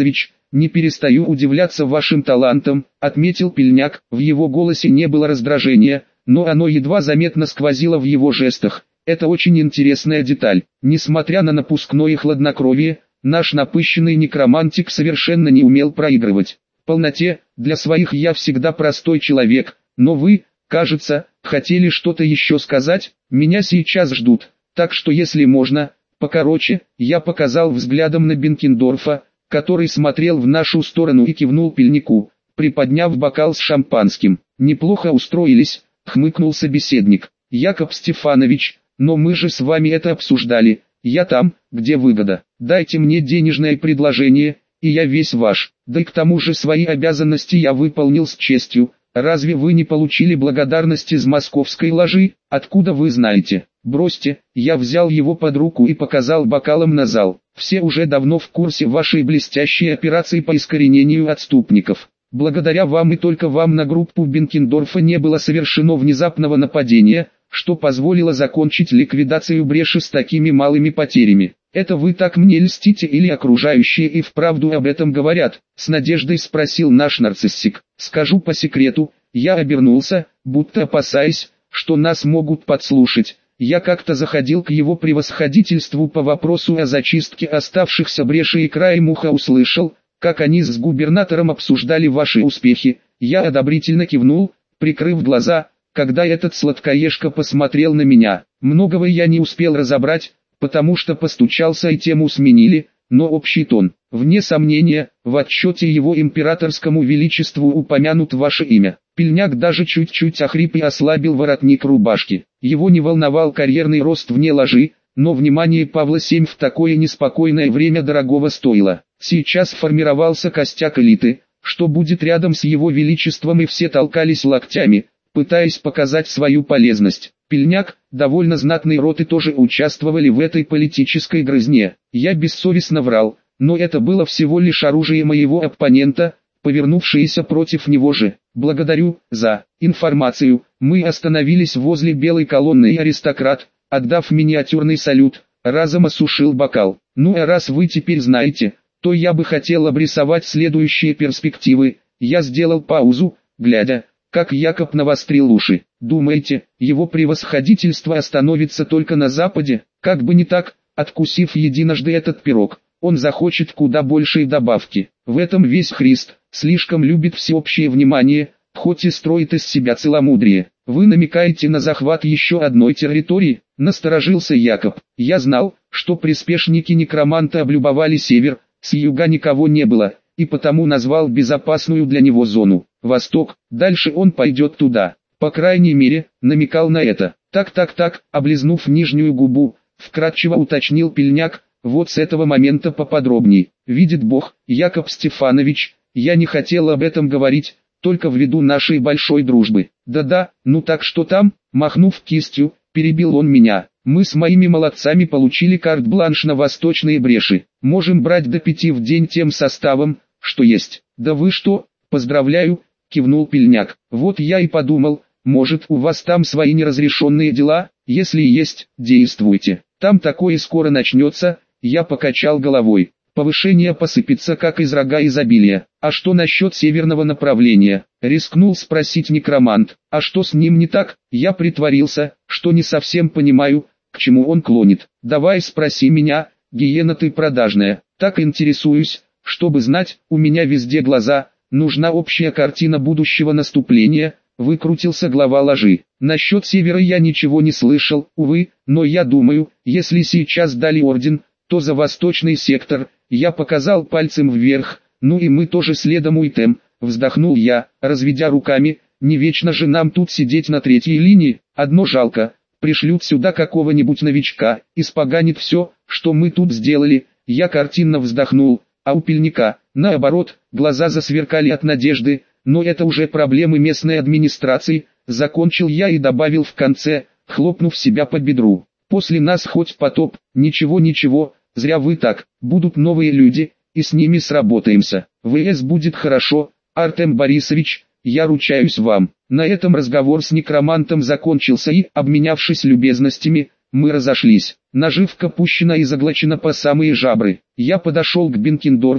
не перестаю удивляться вашим талантам, отметил Пельняк. В его голосе не было раздражения, но оно едва заметно сквозило в его жестах. Это очень интересная деталь. Несмотря на напускное хладнокровие, наш напыщенный некромантик совершенно не умел проигрывать. В полноте, для своих я всегда простой человек, но вы, кажется, хотели что-то еще сказать, меня сейчас ждут, так что если можно, покороче. Я показал взглядом на Бенкендорфа, который смотрел в нашу сторону и кивнул Пельнику, приподняв бокал с шампанским. Неплохо устроились, хмыкнул собеседник. Якоб Стефанович, но мы же с вами это обсуждали, я там, где выгода. Дайте мне денежное предложение, и я весь ваш. Да и к тому же свои обязанности я выполнил с честью. Разве вы не получили благодарность из московской ложи? Откуда вы знаете? Бросьте, я взял его под руку и показал бокалом на зал. Все уже давно в курсе вашей блестящей операции по искоренению отступников. Благодаря вам и только вам на группу Бенкендорфа не было совершено внезапного нападения, что позволило закончить ликвидацию бреши с такими малыми потерями. Это вы так мне льстите или окружающие и вправду об этом говорят? С надеждой спросил наш нарциссик. Скажу по секрету, я обернулся, будто опасаясь, что нас могут подслушать. Я как-то заходил к его превосходительству по вопросу о зачистке оставшихся брешей и краем уха услышал, как они с губернатором обсуждали ваши успехи. Я одобрительно кивнул, прикрыв глаза, когда этот сладкоежка посмотрел на меня. Многого я не успел разобрать, потому что постучался и тему сменили, но общий тон. Вне сомнения, в отчете его императорскому величеству упомянут ваше имя. Пельняк даже чуть-чуть охрип и ослабил воротник рубашки. Его не волновал карьерный рост вне ложи, но внимание Павла VII в такое неспокойное время дорогого стоило. Сейчас формировался костяк элиты, что будет рядом с его величеством, и все толкались локтями, пытаясь показать свою полезность. Пельняк, довольно знатный род, и тоже участвовали в этой политической грызне. Я бессовестно врал, но это было всего лишь оружие моего оппонента, повернувшееся против него же. Благодарю за информацию. Мы остановились возле белой колонны, и аристократ, отдав миниатюрный салют, разом осушил бокал. Ну а раз вы теперь знаете, то я бы хотел обрисовать следующие перспективы. Я сделал паузу, глядя, как Якоб навострил уши. Думаете, его превосходительство остановится только на Западе? Как бы не так, откусив единожды этот пирог, он захочет куда большей добавки. В этом весь Христ, слишком любит всеобщее внимание, хоть и строит из себя целомудрие. Вы намекаете на захват еще одной территории? Насторожился Якоб. Я знал, что приспешники некроманта облюбовали север, с юга никого не было, и потому назвал безопасную для него зону Восток. Дальше он пойдет туда. По крайней мере, намекал на это. Так, облизнув нижнюю губу, вкратчиво уточнил Пельняк. Вот с этого момента поподробней. Видит Бог, Якоб Стефанович, я не хотел об этом говорить, только ввиду нашей большой дружбы. Да-да, ну так что там? Махнув кистью, перебил он меня. Мы с моими молодцами получили карт-бланш на восточные бреши. Можем брать до 5 в день тем составом, что есть. Да вы что, поздравляю, кивнул Пельняк. Вот я и подумал, может у вас там свои неразрешенные дела? Если есть, действуйте. Там такое скоро начнется. Я покачал головой. Повышение посыпется как из рога изобилия. А что насчет северного направления? Рискнул спросить некромант. А что с ним не так? Я притворился, что не совсем понимаю, к чему он клонит. Давай спроси меня, гиена ты продажная. Так интересуюсь, чтобы знать, у меня везде глаза. Нужна общая картина будущего наступления. Выкрутился глава ложи. Насчет севера я ничего не слышал, увы, но я думаю, если сейчас дали орден, то за восточный сектор. Я показал пальцем вверх, ну и мы тоже следом уйдем, вздохнул я, разведя руками. Не вечно же нам тут сидеть на третьей линии. Одно жалко, пришлют сюда какого-нибудь новичка, испоганит все, что мы тут сделали. Я картинно вздохнул, а у Пельника, наоборот, глаза засверкали от надежды. Но это уже проблемы местной администрации, закончил я и добавил в конце, хлопнув себя по бедру. После нас хоть потоп, ничего, зря вы так, будут новые люди, и с ними сработаемся. ВС будет хорошо, Артем Борисович, я ручаюсь вам. На этом разговор с некромантом закончился и, обменявшись любезностями, мы разошлись. Наживка пущена и заглочена по самые жабры. Я подошел к Бенкендорфу,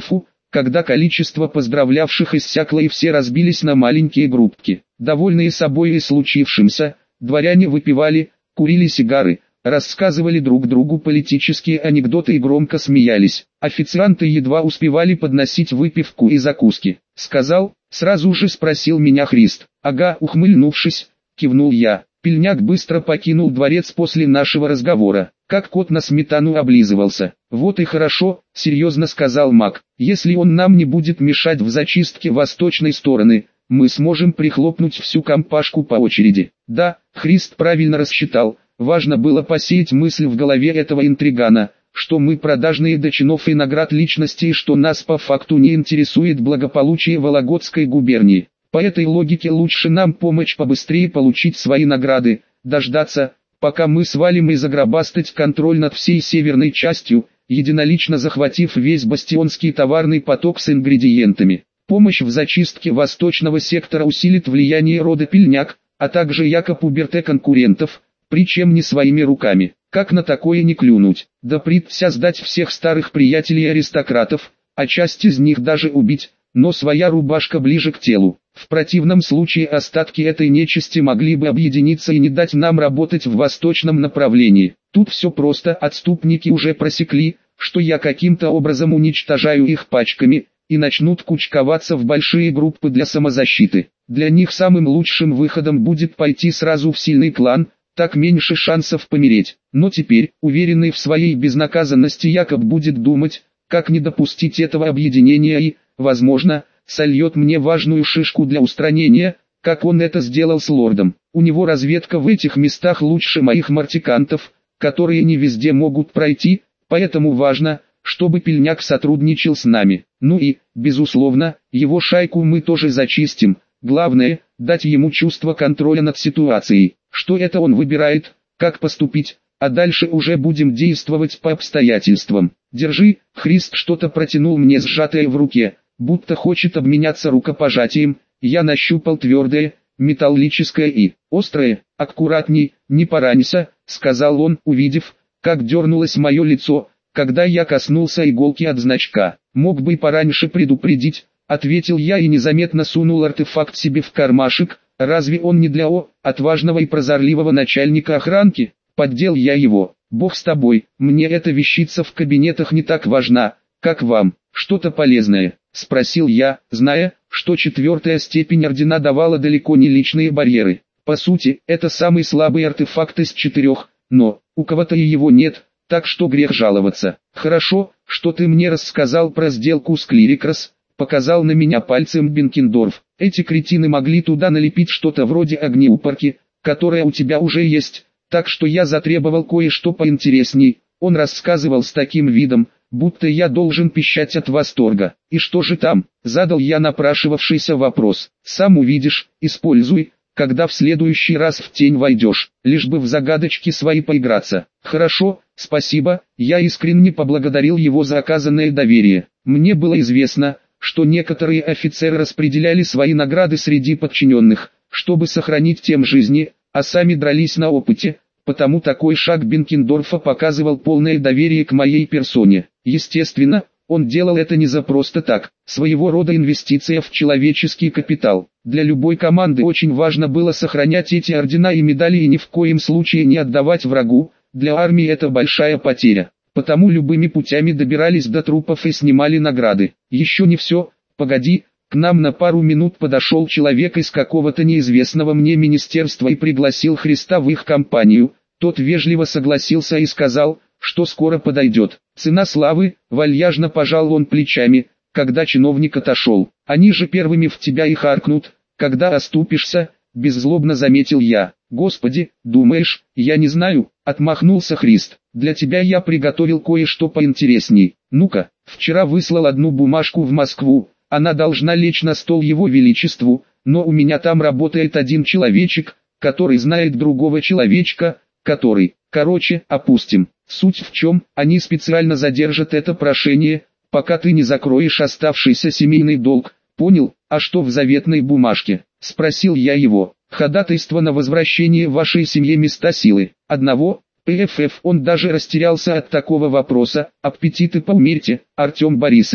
когда количество поздравлявших иссякло и все разбились на маленькие группки. Довольные собой и случившимся, дворяне выпивали, курили сигары, рассказывали друг другу политические анекдоты и громко смеялись. Официанты едва успевали подносить выпивку и закуски. «Сказал?» — сразу же спросил меня Христ. «Ага», — ухмыльнувшись, кивнул я. Пельняк быстро покинул дворец после нашего разговора, как кот на сметану облизывался. «Вот и хорошо», — серьезно сказал маг. «Если он нам не будет мешать в зачистке восточной стороны, мы сможем прихлопнуть всю компашку по очереди». Да, Христ правильно рассчитал. Важно было посеять мысль в голове этого интригана, что мы продажные до чинов и наград личности и что нас по факту не интересует благополучие Вологодской губернии. По этой логике лучше нам помочь побыстрее получить свои награды, дождаться, пока мы свалим и загробастать контроль над всей северной частью, единолично захватив весь бастионский товарный поток с ингредиентами. Помощь в зачистке восточного сектора усилит влияние рода Пельняк, а также Якоб Уберте конкурентов, причем не своими руками. Как на такое не клюнуть? Да придся сдать всех старых приятелей аристократов, а часть из них даже убить, но своя рубашка ближе к телу. В противном случае остатки этой нечисти могли бы объединиться и не дать нам работать в восточном направлении. Тут все просто, отступники уже просекли, что я каким-то образом уничтожаю их пачками, и начнут кучковаться в большие группы для самозащиты. Для них самым лучшим выходом будет пойти сразу в сильный клан, так меньше шансов помереть. Но теперь, уверенный в своей безнаказанности, Якоб будет думать, как не допустить этого объединения и, возможно, сольет мне важную шишку для устранения, как он это сделал с лордом. У него разведка в этих местах лучше моих мартикантов, которые не везде могут пройти, поэтому важно, чтобы Пельняк сотрудничал с нами. Ну и, безусловно, его шайку мы тоже зачистим. Главное, дать ему чувство контроля над ситуацией. Что это он выбирает, как поступить, а дальше уже будем действовать по обстоятельствам. Держи, Христ что-то протянул мне сжатое в руке, будто хочет обменяться рукопожатием. Я нащупал твердое, металлическое и острое. «Аккуратней, не поранься», — сказал он, увидев, как дернулось мое лицо, когда я коснулся иголки от значка. «Мог бы и пораньше предупредить», — ответил я и незаметно сунул артефакт себе в кармашек. «Разве он не для отважного и прозорливого начальника охранки?» Поддел я его. «Бог с тобой, мне эта вещица в кабинетах не так важна, как вам. Что-то полезное?» — спросил я, зная, что 4-я степень ордена давала далеко не личные барьеры. По сути, это самый слабый артефакт из 4, но у кого-то и его нет, так что грех жаловаться. «Хорошо, что ты мне рассказал про сделку с Клирикрас», — показал на меня пальцем Бенкендорф. «Эти кретины могли туда налепить что-то вроде огнеупорки, которая у тебя уже есть, так что я затребовал кое-что поинтересней». Он рассказывал с таким видом, будто я должен пищать от восторга. «И что же там?» — задал я напрашивавшийся вопрос. «Сам увидишь, используй, когда в следующий раз в тень войдешь, лишь бы в загадочки свои поиграться». «Хорошо, спасибо», — я искренне поблагодарил его за оказанное доверие. Мне было известно, что некоторые офицеры распределяли свои награды среди подчиненных, чтобы сохранить тем жизни, а сами дрались на опыте, потому такой шаг Бенкендорфа показывал полное доверие к моей персоне. Естественно, он делал это не за просто так, своего рода инвестиция в человеческий капитал. Для любой команды очень важно было сохранять эти ордена и медали и ни в коем случае не отдавать врагу, для армии это большая потеря. Потому любыми путями добирались до трупов и снимали награды. Еще не все, погоди, к нам на пару минут подошел человек из какого-то неизвестного мне министерства и пригласил Христа в их компанию. Тот вежливо согласился и сказал, что скоро подойдет. «Цена славы», — вальяжно пожал он плечами, когда чиновник отошел. «Они же первыми в тебя и харкнут, когда оступишься», — беззлобно заметил я. «Господи, думаешь, я не знаю?» — отмахнулся Христ. «Для тебя я приготовил кое-что поинтересней. Ну-ка, вчера выслал одну бумажку в Москву, она должна лечь на стол его величеству, но у меня там работает один человечек, который знает другого человечка, который... Короче, опустим. Суть в чем, они специально задержат это прошение, пока ты не закроешь оставшийся семейный долг. Понял? А что в заветной бумажке?» — спросил я его. «Ходатайство на возвращение вашей семье места силы. Одного?» Он даже растерялся от такого вопроса. «Аппетиты поумерьте, Артем Борисович.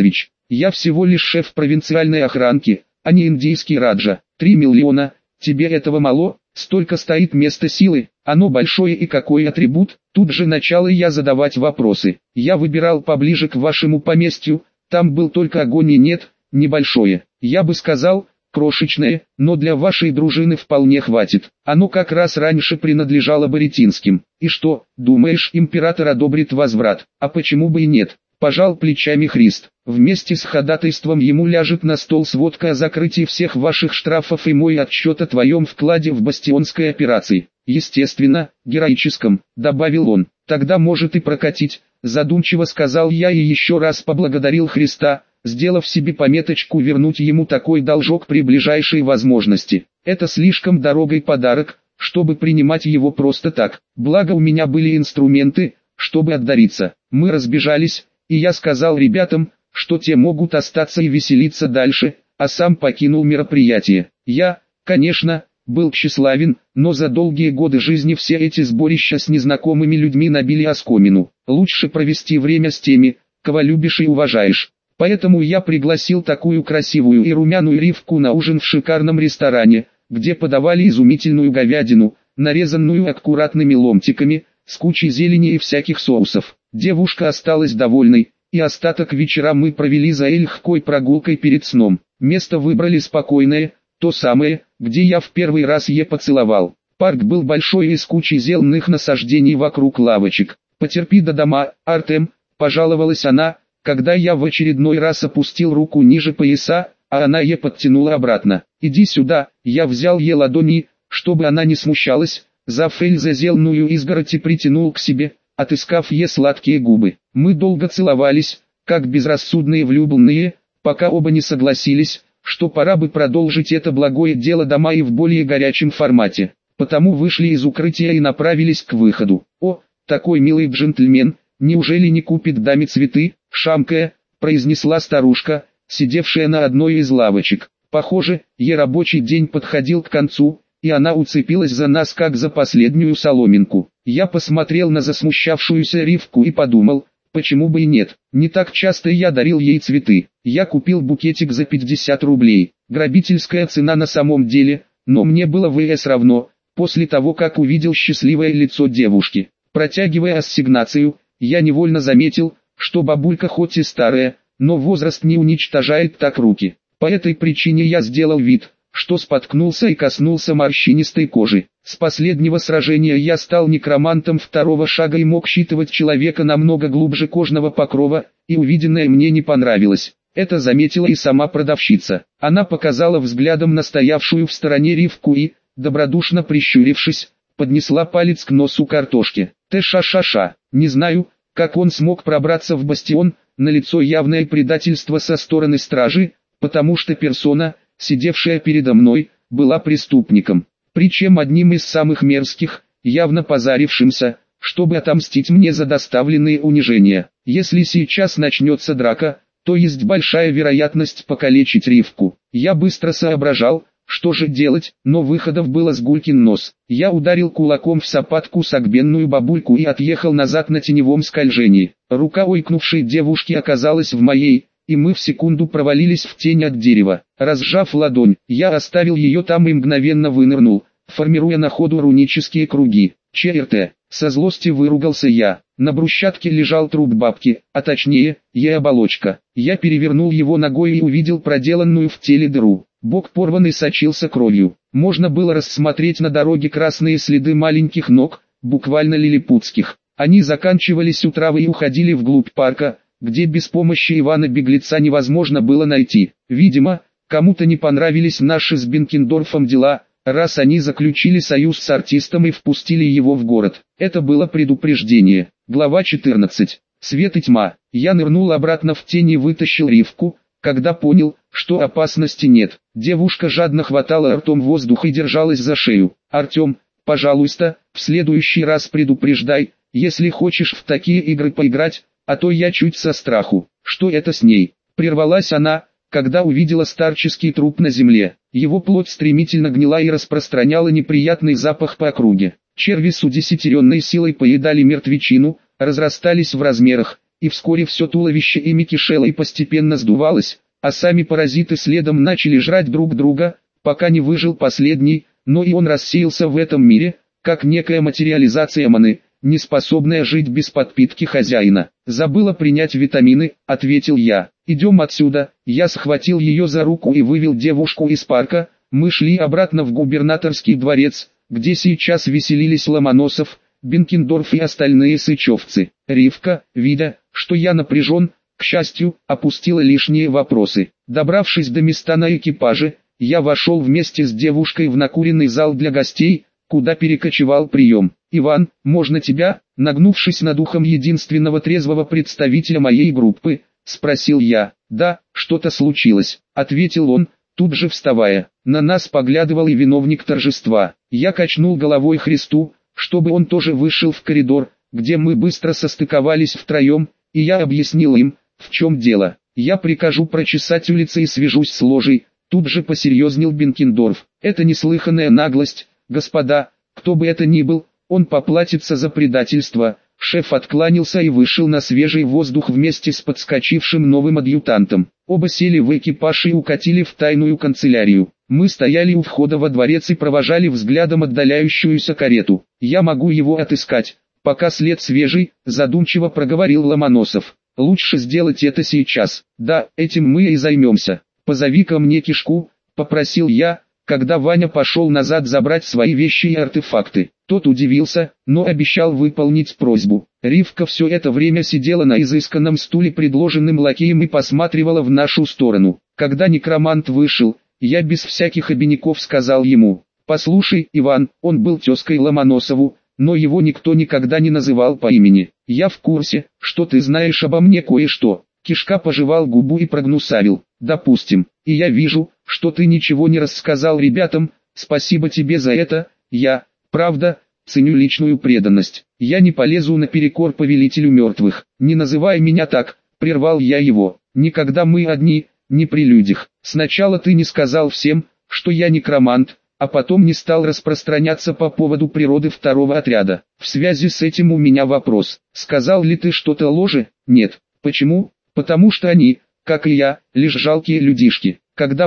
Я всего лишь шеф провинциальной охранки, а не индийский раджа. 3 миллиона, тебе этого мало? Столько стоит место силы, оно большое и какой атрибут? Тут же начал я задавать вопросы. Я выбирал поближе к вашему поместью, там был только огонь и нет, небольшое. Я бы сказал, крошечное, но для вашей дружины вполне хватит. Оно как раз раньше принадлежало Баритинским. И что, думаешь, император одобрит возврат? А почему бы и нет? Пожал плечами Христ. Вместе с ходатайством ему ляжет на стол сводка о закрытии всех ваших штрафов и мой отчет о твоем вкладе в бастионской операции. Естественно, героическом, добавил он. Тогда может и прокатить, задумчиво сказал я и еще раз поблагодарил Христа, сделав себе пометочку вернуть ему такой должок при ближайшей возможности. Это слишком дорогой подарок, чтобы принимать его просто так. Благо у меня были инструменты, чтобы отдариться. Мы разбежались, и я сказал ребятам, что те могут остаться и веселиться дальше, а сам покинул мероприятие. Я, конечно, был тщеславен, но за долгие годы жизни все эти сборища с незнакомыми людьми набили оскомину. Лучше провести время с теми, кого любишь и уважаешь. Поэтому я пригласил такую красивую и румяную Ривку на ужин в шикарном ресторане, где подавали изумительную говядину, нарезанную аккуратными ломтиками, с кучей зелени и всяких соусов. Девушка осталась довольной, и остаток вечера мы провели за легкой прогулкой перед сном. Место выбрали спокойное, то самое, где я в первый раз ее поцеловал. Парк был большой и с кучей зеленых насаждений вокруг лавочек. «Потерпи до дома, Артем», — пожаловалась она, когда я в очередной раз опустил руку ниже пояса, а она ее подтянула обратно. «Иди сюда», я взял ее ладони, чтобы она не смущалась, за зеленую изгородь и притянул к себе, отыскав ей сладкие губы. Мы долго целовались, как безрассудные влюбленные, пока оба не согласились, что пора бы продолжить это благое дело дома и в более горячем формате. Потому вышли из укрытия и направились к выходу. «О, такой милый джентльмен, неужели не купит даме цветы?» шамкая, произнесла старушка, сидевшая на одной из лавочек. Похоже, ей рабочий день подходил к концу, и она уцепилась за нас как за последнюю соломинку. Я посмотрел на засмущавшуюся Ривку и подумал, почему бы и нет. Не так часто я дарил ей цветы. Я купил букетик за 50 рублей. Грабительская цена на самом деле, но мне было ВС равно, после того как увидел счастливое лицо девушки. Протягивая ассигнацию, я невольно заметил, что бабулька хоть и старая, но возраст не уничтожает так руки. По этой причине я сделал вид, что споткнулся и коснулся морщинистой кожи. С последнего сражения я стал некромантом второго шага и мог считывать человека намного глубже кожного покрова, и увиденное мне не понравилось. Это заметила и сама продавщица. Она показала взглядом на стоявшую в стороне Ривку и, добродушно прищурившись, поднесла палец к носу картошки. Ша-ша-ша, не знаю, как он смог пробраться в бастион, налицо явное предательство со стороны стражи, потому что персона, сидевшая передо мной, была преступником, причем одним из самых мерзких, явно позарившимся, чтобы отомстить мне за доставленные унижения. Если сейчас начнется драка, то есть большая вероятность покалечить Ривку. Я быстро соображал, что же делать, но выходов было с гулькин нос. Я ударил кулаком в сапатку согбенную бабульку и отъехал назад на теневом скольжении. Рука ойкнувшей девушки оказалась в моей, и мы в секунду провалились в тень от дерева. Разжав ладонь, я оставил ее там и мгновенно вынырнул, формируя на ходу рунические круги. ЧРТ. Со злости выругался я. На брусчатке лежал труп бабки, а точнее, ее оболочка. Я перевернул его ногой и увидел проделанную в теле дыру. Бок порванный сочился кровью. Можно было рассмотреть на дороге красные следы маленьких ног, буквально лилипутских. Они заканчивались у травы и уходили вглубь парка, где без помощи Ивана-беглеца невозможно было найти. Видимо, кому-то не понравились наши с Бенкендорфом дела, раз они заключили союз с артистом и впустили его в город. Это было предупреждение. Глава 14. Свет и тьма. Я нырнул обратно в тень и вытащил Ривку, когда понял, что опасности нет. Девушка жадно хватала ртом воздух и держалась за шею. «Артем, пожалуйста, в следующий раз предупреждай, если хочешь в такие игры поиграть, а то я чуть со страху». «Что это с ней?» Прервалась она, когда увидела старческий труп на земле. Его плоть стремительно гнила и распространяла неприятный запах по округе. Черви с удесятеренной силой поедали мертвечину, разрастались в размерах, и вскоре все туловище ими кишело и постепенно сдувалось, а сами паразиты следом начали жрать друг друга, пока не выжил последний, но и он рассеялся в этом мире, как некая материализация маны, не способная жить без подпитки хозяина. «Забыла принять витамины», — ответил я. «Идем отсюда». Я схватил ее за руку и вывел девушку из парка. Мы шли обратно в губернаторский дворец, где сейчас веселились Ломоносов, Бенкендорф и остальные сычевцы. Ривка, видя, что я напряжен, к счастью, опустила лишние вопросы. Добравшись до места на экипаже, я вошел вместе с девушкой в накуренный зал для гостей, куда перекочевал прием. «Иван, можно тебя?» Нагнувшись над ухом единственного трезвого представителя моей группы, спросил я. «Да, что-то случилось», — ответил он, тут же вставая. На нас поглядывал и виновник торжества. Я качнул головой Христу, чтобы он тоже вышел в коридор, где мы быстро состыковались втроем, и я объяснил им, в чем дело. «Я прикажу прочесать улицы и свяжусь с ложей», тут же посерьезнел Бенкендорф. «Это неслыханная наглость, господа, кто бы это ни был, он поплатится за предательство». Шеф откланялся и вышел на свежий воздух вместе с подскочившим новым адъютантом. Оба сели в экипаж и укатили в тайную канцелярию. Мы стояли у входа во дворец и провожали взглядом отдаляющуюся карету. «Я могу его отыскать, пока след свежий», задумчиво проговорил Ломоносов. «Лучше сделать это сейчас». «Да, этим мы и займемся. Позови ко мне Кишку», попросил я, когда Ваня пошел назад забрать свои вещи и артефакты. Тот удивился, но обещал выполнить просьбу. Ривка все это время сидела на изысканном стуле, предложенным лакеем, и посматривала в нашу сторону. Когда некромант вышел, я без всяких обиняков сказал ему: «Послушай, Иван», он был тезкой Ломоносову, но его никто никогда не называл по имени. «Я в курсе, что ты знаешь обо мне кое-что». Кишка пожевал губу и прогнусавил: «Допустим, и я вижу, что ты ничего не рассказал ребятам, спасибо тебе за это, я, правда, ценю личную преданность. Я не полезу наперекор повелителю мертвых». «Не называй меня так», прервал я его, «никогда мы одни, не при людях. Сначала ты не сказал всем, что я некромант, а потом не стал распространяться по поводу природы второго отряда. В связи с этим у меня вопрос: сказал ли ты что-то ложе?» «Нет». «Почему?» «Потому что они, как и я, лишь жалкие людишки.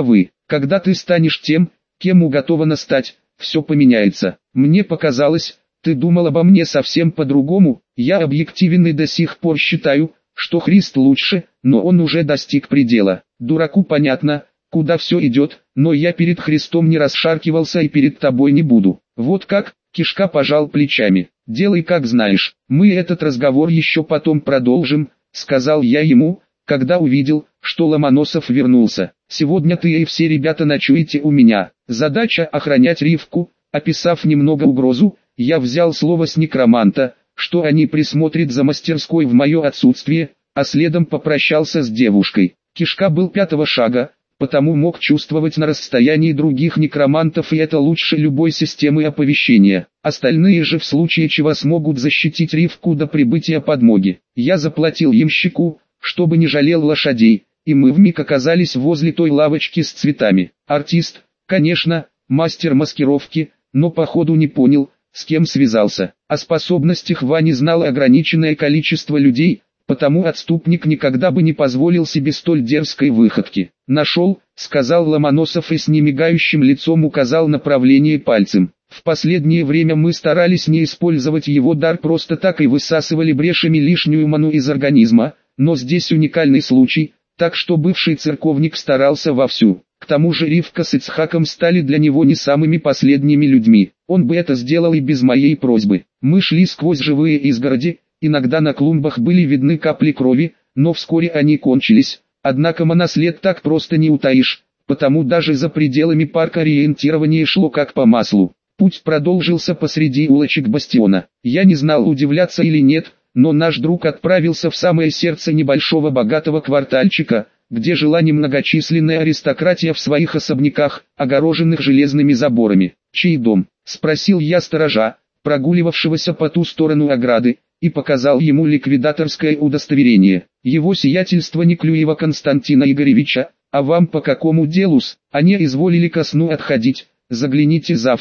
Когда ты станешь тем, кем уготовано стать, все поменяется. Мне показалось, ты думал обо мне совсем по-другому. Я объективен и до сих пор считаю, что Христ лучше, но он уже достиг предела. Дураку понятно, куда все идет, но я перед Христом не расшаркивался и перед тобой не буду». «Вот как?» Кишка пожал плечами. «Делай как знаешь. Мы этот разговор еще потом продолжим», сказал я ему, когда увидел, что Ломоносов вернулся. «Сегодня ты и все ребята ночуете у меня. Задача охранять Ривку». Описав немного угрозу, я взял слово с некроманта, что они присмотрят за мастерской в мое отсутствие, а следом попрощался с девушкой. Кишка был 5-го шага, потому мог чувствовать на расстоянии других некромантов, и это лучше любой системы оповещения. Остальные же в случае чего смогут защитить Ривку до прибытия подмоги. Я заплатил ямщику, чтобы не жалел лошадей, и мы вмиг оказались возле той лавочки с цветами. Артист, конечно, мастер маскировки, но походу не понял, с кем связался. О способностях Вани знало ограниченное количество людей, потому отступник никогда бы не позволил себе столь дерзкой выходки. «Нашел», — сказал Ломоносов и с немигающим лицом указал направление пальцем. В последнее время мы старались не использовать его дар просто так и высасывали брешами лишнюю ману из организма, но здесь уникальный случай, так что бывший церковник старался вовсю. К тому же Ривка с Ицхаком стали для него не самыми последними людьми. Он бы это сделал и без моей просьбы. Мы шли сквозь живые изгороди, иногда на клумбах были видны капли крови, но вскоре они кончились. Однако монослед так просто не утаишь, потому даже за пределами парка ориентирование шло как по маслу. Путь продолжился посреди улочек бастиона. Я не знал, удивляться или нет, но наш друг отправился в самое сердце небольшого богатого квартальчика, где жила немногочисленная аристократия в своих особняках, огороженных железными заборами. «Чей дом?» — спросил я сторожа, прогуливавшегося по ту сторону ограды, и показал ему ликвидаторское удостоверение. «Его сиятельство Неклюева Константина Игоревича, а вам по какому делу-с? Они изволили ко сну отходить, загляните завтра».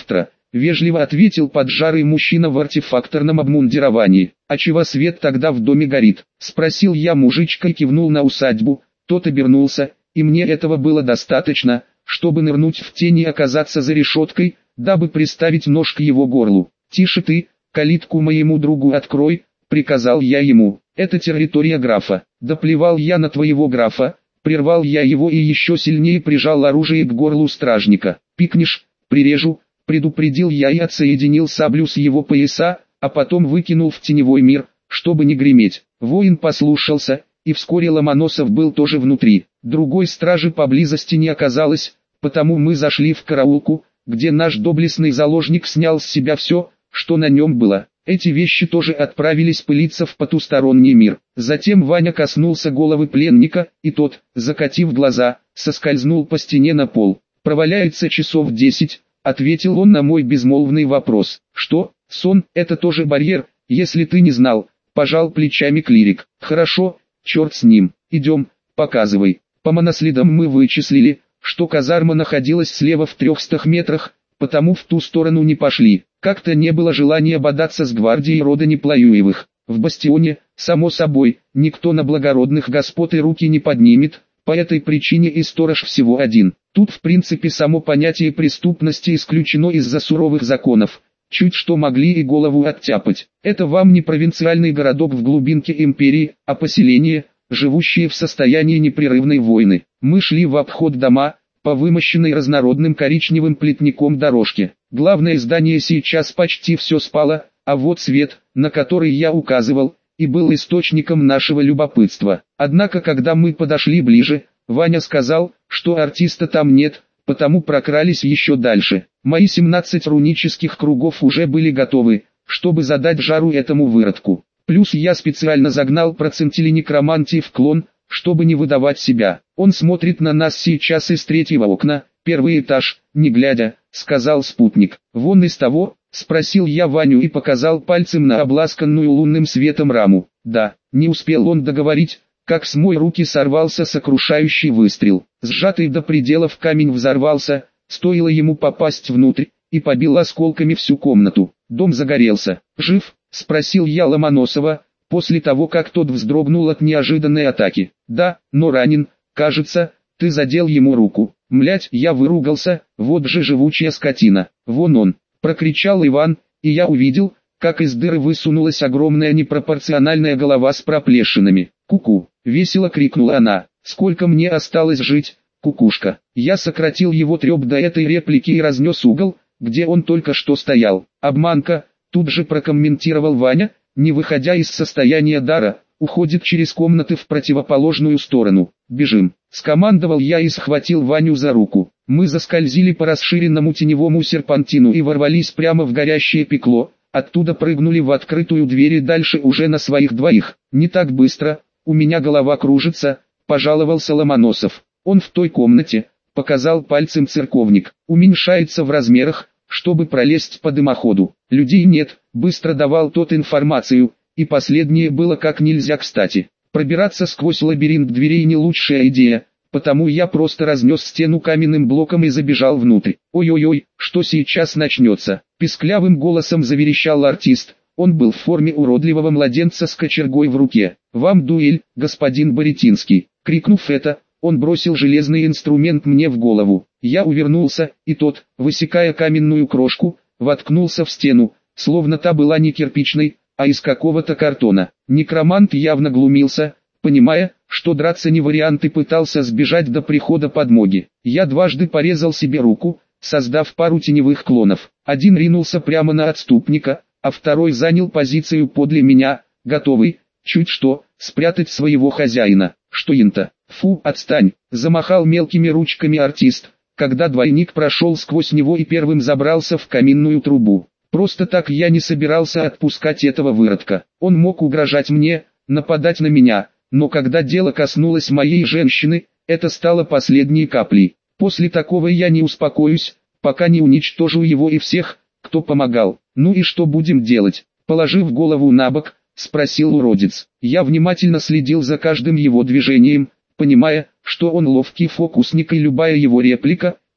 вежливо ответил поджарый мужчина в артефакторном обмундировании. «А чего свет тогда в доме горит?» — спросил я мужичка и кивнул на усадьбу. Тот обернулся, и мне этого было достаточно, чтобы нырнуть в тень и оказаться за решеткой, дабы приставить нож к его горлу. «Тише ты, калитку моему другу открой», — приказал я ему. «Это территория графа». «Да плевал я на твоего графа», — прервал я его и еще сильнее прижал оружие к горлу стражника. «Пикнешь, прирежу», — предупредил я и отсоединил саблю с его пояса, а потом выкинул в теневой мир, чтобы не греметь. Воин послушался, и вскоре Ломоносов был тоже внутри. Другой стражи поблизости не оказалось, потому мы зашли в караулку, где наш доблестный заложник снял с себя все, что на нем было. Эти вещи тоже отправились пылиться в потусторонний мир. Затем Ваня коснулся головы пленника, и тот, закатив глаза, соскользнул по стене на пол. «Проваляется часов 10», — ответил он на мой безмолвный вопрос. «Что, сон, это тоже барьер, если ты не знал», — пожал плечами клирик. «Хорошо, черт с ним, идем, показывай». По моноследам мы вычислили, что казарма находилась слева в 300 метрах, потому в ту сторону не пошли. Как-то не было желания бодаться с гвардией рода Неплаюевых. В бастионе, само собой, никто на благородных господ и руки не поднимет, по этой причине и сторож всего один. Тут в принципе само понятие преступности исключено из-за суровых законов. Чуть что могли и голову оттяпать. Это вам не провинциальный городок в глубинке империи, а поселение, живущее в состоянии непрерывной войны. Мы шли в обход дома, по вымощенной разнородным коричневым плетником дорожке. Главное здание сейчас почти все спало, а вот свет, на который я указывал, и был источником нашего любопытства. Однако когда мы подошли ближе, Ваня сказал, что артиста там нет, потому прокрались еще дальше. Мои 17 рунических кругов уже были готовы, чтобы задать жару этому выродку. Плюс я специально загнал процентили некромантии в клон, чтобы не выдавать себя. Он смотрит на нас сейчас из третьего окна, первый этаж, не глядя, сказал спутник. Вон из того, спросил я Ваню и показал пальцем на обласканную лунным светом раму. Да, не успел он договорить, как с моей руки сорвался сокрушающий выстрел. Сжатый до пределов камень взорвался, стоило ему попасть внутрь, и побил осколками всю комнату. Дом загорелся. «Жив?» — спросил я Ломоносова, после того как тот вздрогнул от неожиданной атаки. «Да, но ранен, кажется, ты задел ему руку». «Млять!» — я выругался, вот же живучая скотина. «Вон он!» — прокричал Иван, и я увидел, как из дыры высунулась огромная непропорциональная голова с проплешинами. «Ку-ку!» — весело крикнула она. «Сколько мне осталось жить, кукушка?» Я сократил его треп до этой реплики и разнес угол, где он только что стоял. «Обманка!» — тут же прокомментировал Ваня, не выходя из состояния дара, уходит через комнаты в противоположную сторону. «Бежим!» — скомандовал я и схватил Ваню за руку. Мы заскользили по расширенному теневому серпантину и ворвались прямо в горящее пекло, оттуда прыгнули в открытую дверь и дальше уже на своих двоих. «Не так быстро, у меня голова кружится», — пожаловался Ломоносов. «Он в той комнате», — показал пальцем церковник, — «уменьшается в размерах, чтобы пролезть по дымоходу. Людей нет», — быстро давал тот информацию, и последнее было как нельзя кстати. Пробираться сквозь лабиринт дверей не лучшая идея, потому я просто разнес стену каменным блоком и забежал внутрь. «Ой-ой-ой, что сейчас начнется?» — писклявым голосом заверещал артист. Он был в форме уродливого младенца с кочергой в руке. «Вам дуэль, господин Боретинский!» Крикнув это, он бросил железный инструмент мне в голову. Я увернулся, и тот, высекая каменную крошку, воткнулся в стену, словно та была не кирпичной, а из какого-то картона. Некромант явно глумился, понимая, что драться не вариант, и пытался сбежать до прихода подмоги. Я дважды порезал себе руку, создав пару теневых клонов. Один ринулся прямо на отступника, а второй занял позицию подле меня, готовый, чуть что, спрятать своего хозяина. «Что инта? Фу, отстань!» — замахал мелкими ручками артист, когда двойник прошел сквозь него и первым забрался в каминную трубу. Просто так я не собирался отпускать этого выродка. Он мог угрожать мне, нападать на меня, но когда дело коснулось моей женщины, это стало последней каплей. После такого я не успокоюсь, пока не уничтожу его и всех, кто помогал. «Ну и что будем делать?» — положив голову на бок, спросил уродец. Я внимательно следил за каждым его движением, понимая, что он ловкий фокусник и любая его реплика,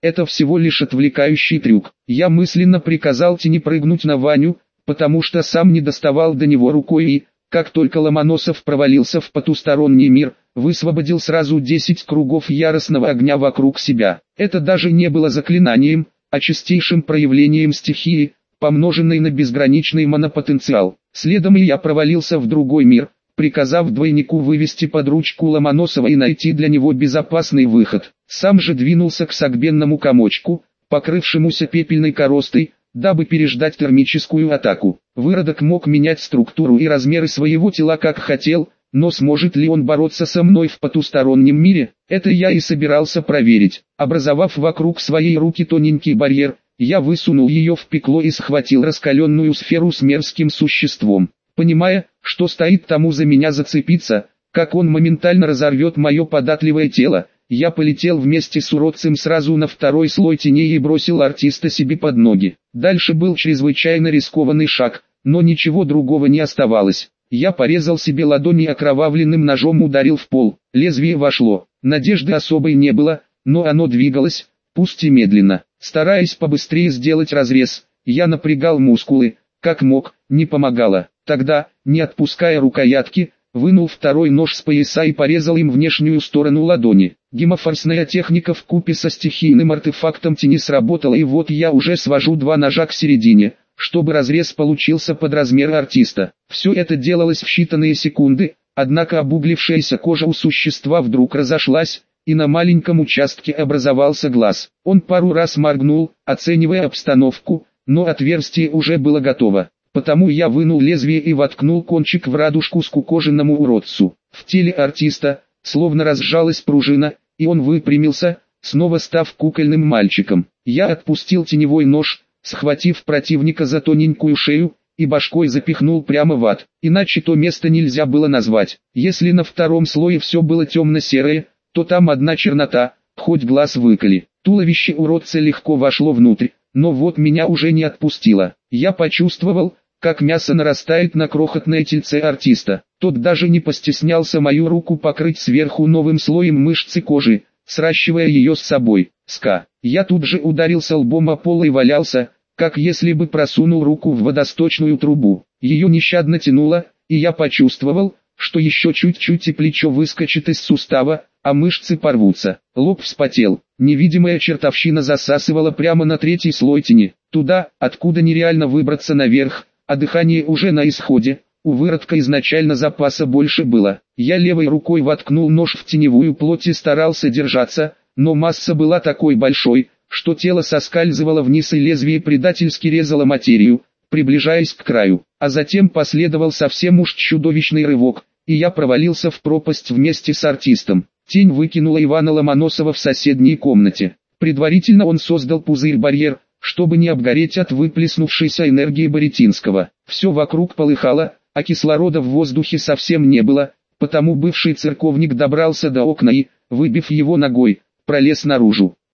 это всего лишь отвлекающий трюк. Я мысленно приказал тени прыгнуть на Ваню, потому что сам не доставал до него рукой и, как только Ломоносов провалился в потусторонний мир, высвободил сразу 10 кругов яростного огня вокруг себя. Это даже не было заклинанием, а чистейшим проявлением стихии, помноженной на безграничный монопотенциал. Следом и я провалился в другой мир, приказав двойнику вывести под ручку Ломоносова и найти для него безопасный выход. Сам же двинулся к согбенному комочку, покрывшемуся пепельной коростой, дабы переждать термическую атаку. Выродок мог менять структуру и размеры своего тела как хотел, но сможет ли он бороться со мной в потустороннем мире, это я и собирался проверить. Образовав вокруг своей руки тоненький барьер, я высунул ее в пекло и схватил раскаленную сферу с мерзким существом. Понимая, что стоит тому за меня зацепиться, как он моментально разорвет мое податливое тело, я полетел вместе с уродцем сразу на второй слой теней и бросил артиста себе под ноги. Дальше был чрезвычайно рискованный шаг, но ничего другого не оставалось. Я порезал себе ладони и окровавленным ножом ударил в пол. Лезвие вошло. Надежды особой не было, но оно двигалось, пусть и медленно. Стараясь побыстрее сделать разрез, я напрягал мускулы, как мог, не помогало. Тогда, не отпуская рукоятки, вынул второй нож с пояса и порезал им внешнюю сторону ладони. Гемофорсная техника вкупе со стихийным артефактом тени сработала, и вот я уже свожу два ножа к середине, чтобы разрез получился под размер артиста. Все это делалось в считанные секунды, однако обуглившаяся кожа у существа вдруг разошлась, и на маленьком участке образовался глаз. Он пару раз моргнул, оценивая обстановку, но отверстие уже было готово. Потому я вынул лезвие и воткнул кончик в радужку скукоженному уродцу. В теле артиста, словно разжалась пружина, и он выпрямился, снова став кукольным мальчиком. Я отпустил теневой нож, схватив противника за тоненькую шею, и башкой запихнул прямо в ад. Иначе то место нельзя было назвать. Если на втором слое все было темно-серое, то там одна чернота, хоть глаз выколи. Туловище уродца легко вошло внутрь, но вот меня уже не отпустило. Я почувствовал, как мясо нарастает на крохотное тельце артиста. Тот даже не постеснялся мою руку покрыть сверху новым слоем мышцы кожи, сращивая ее с собой. Ска. Я тут же ударился лбом о пол и валялся, как если бы просунул руку в водосточную трубу. Ее нещадно тянуло, и я почувствовал, что еще чуть-чуть и плечо выскочит из сустава, а мышцы порвутся. Лоб вспотел. Невидимая чертовщина засасывала прямо на третий слой тени, туда, откуда нереально выбраться наверх, а дыхание уже на исходе. У выродка изначально запаса больше было. Я левой рукой воткнул нож в теневую плоть и старался держаться, но масса была такой большой, что тело соскальзывало вниз и лезвие предательски резало материю, приближаясь к краю. А затем последовал совсем уж чудовищный рывок, и я провалился в пропасть вместе с артистом. Тень выкинула Ивана Ломоносова в соседней комнате. Предварительно он создал пузырь-барьер, чтобы не обгореть от выплеснувшейся энергии Боретинского. Все вокруг полыхало, а кислорода в воздухе совсем не было, потому бывший церковник добрался до окна и, выбив его ногой, пролез наружу.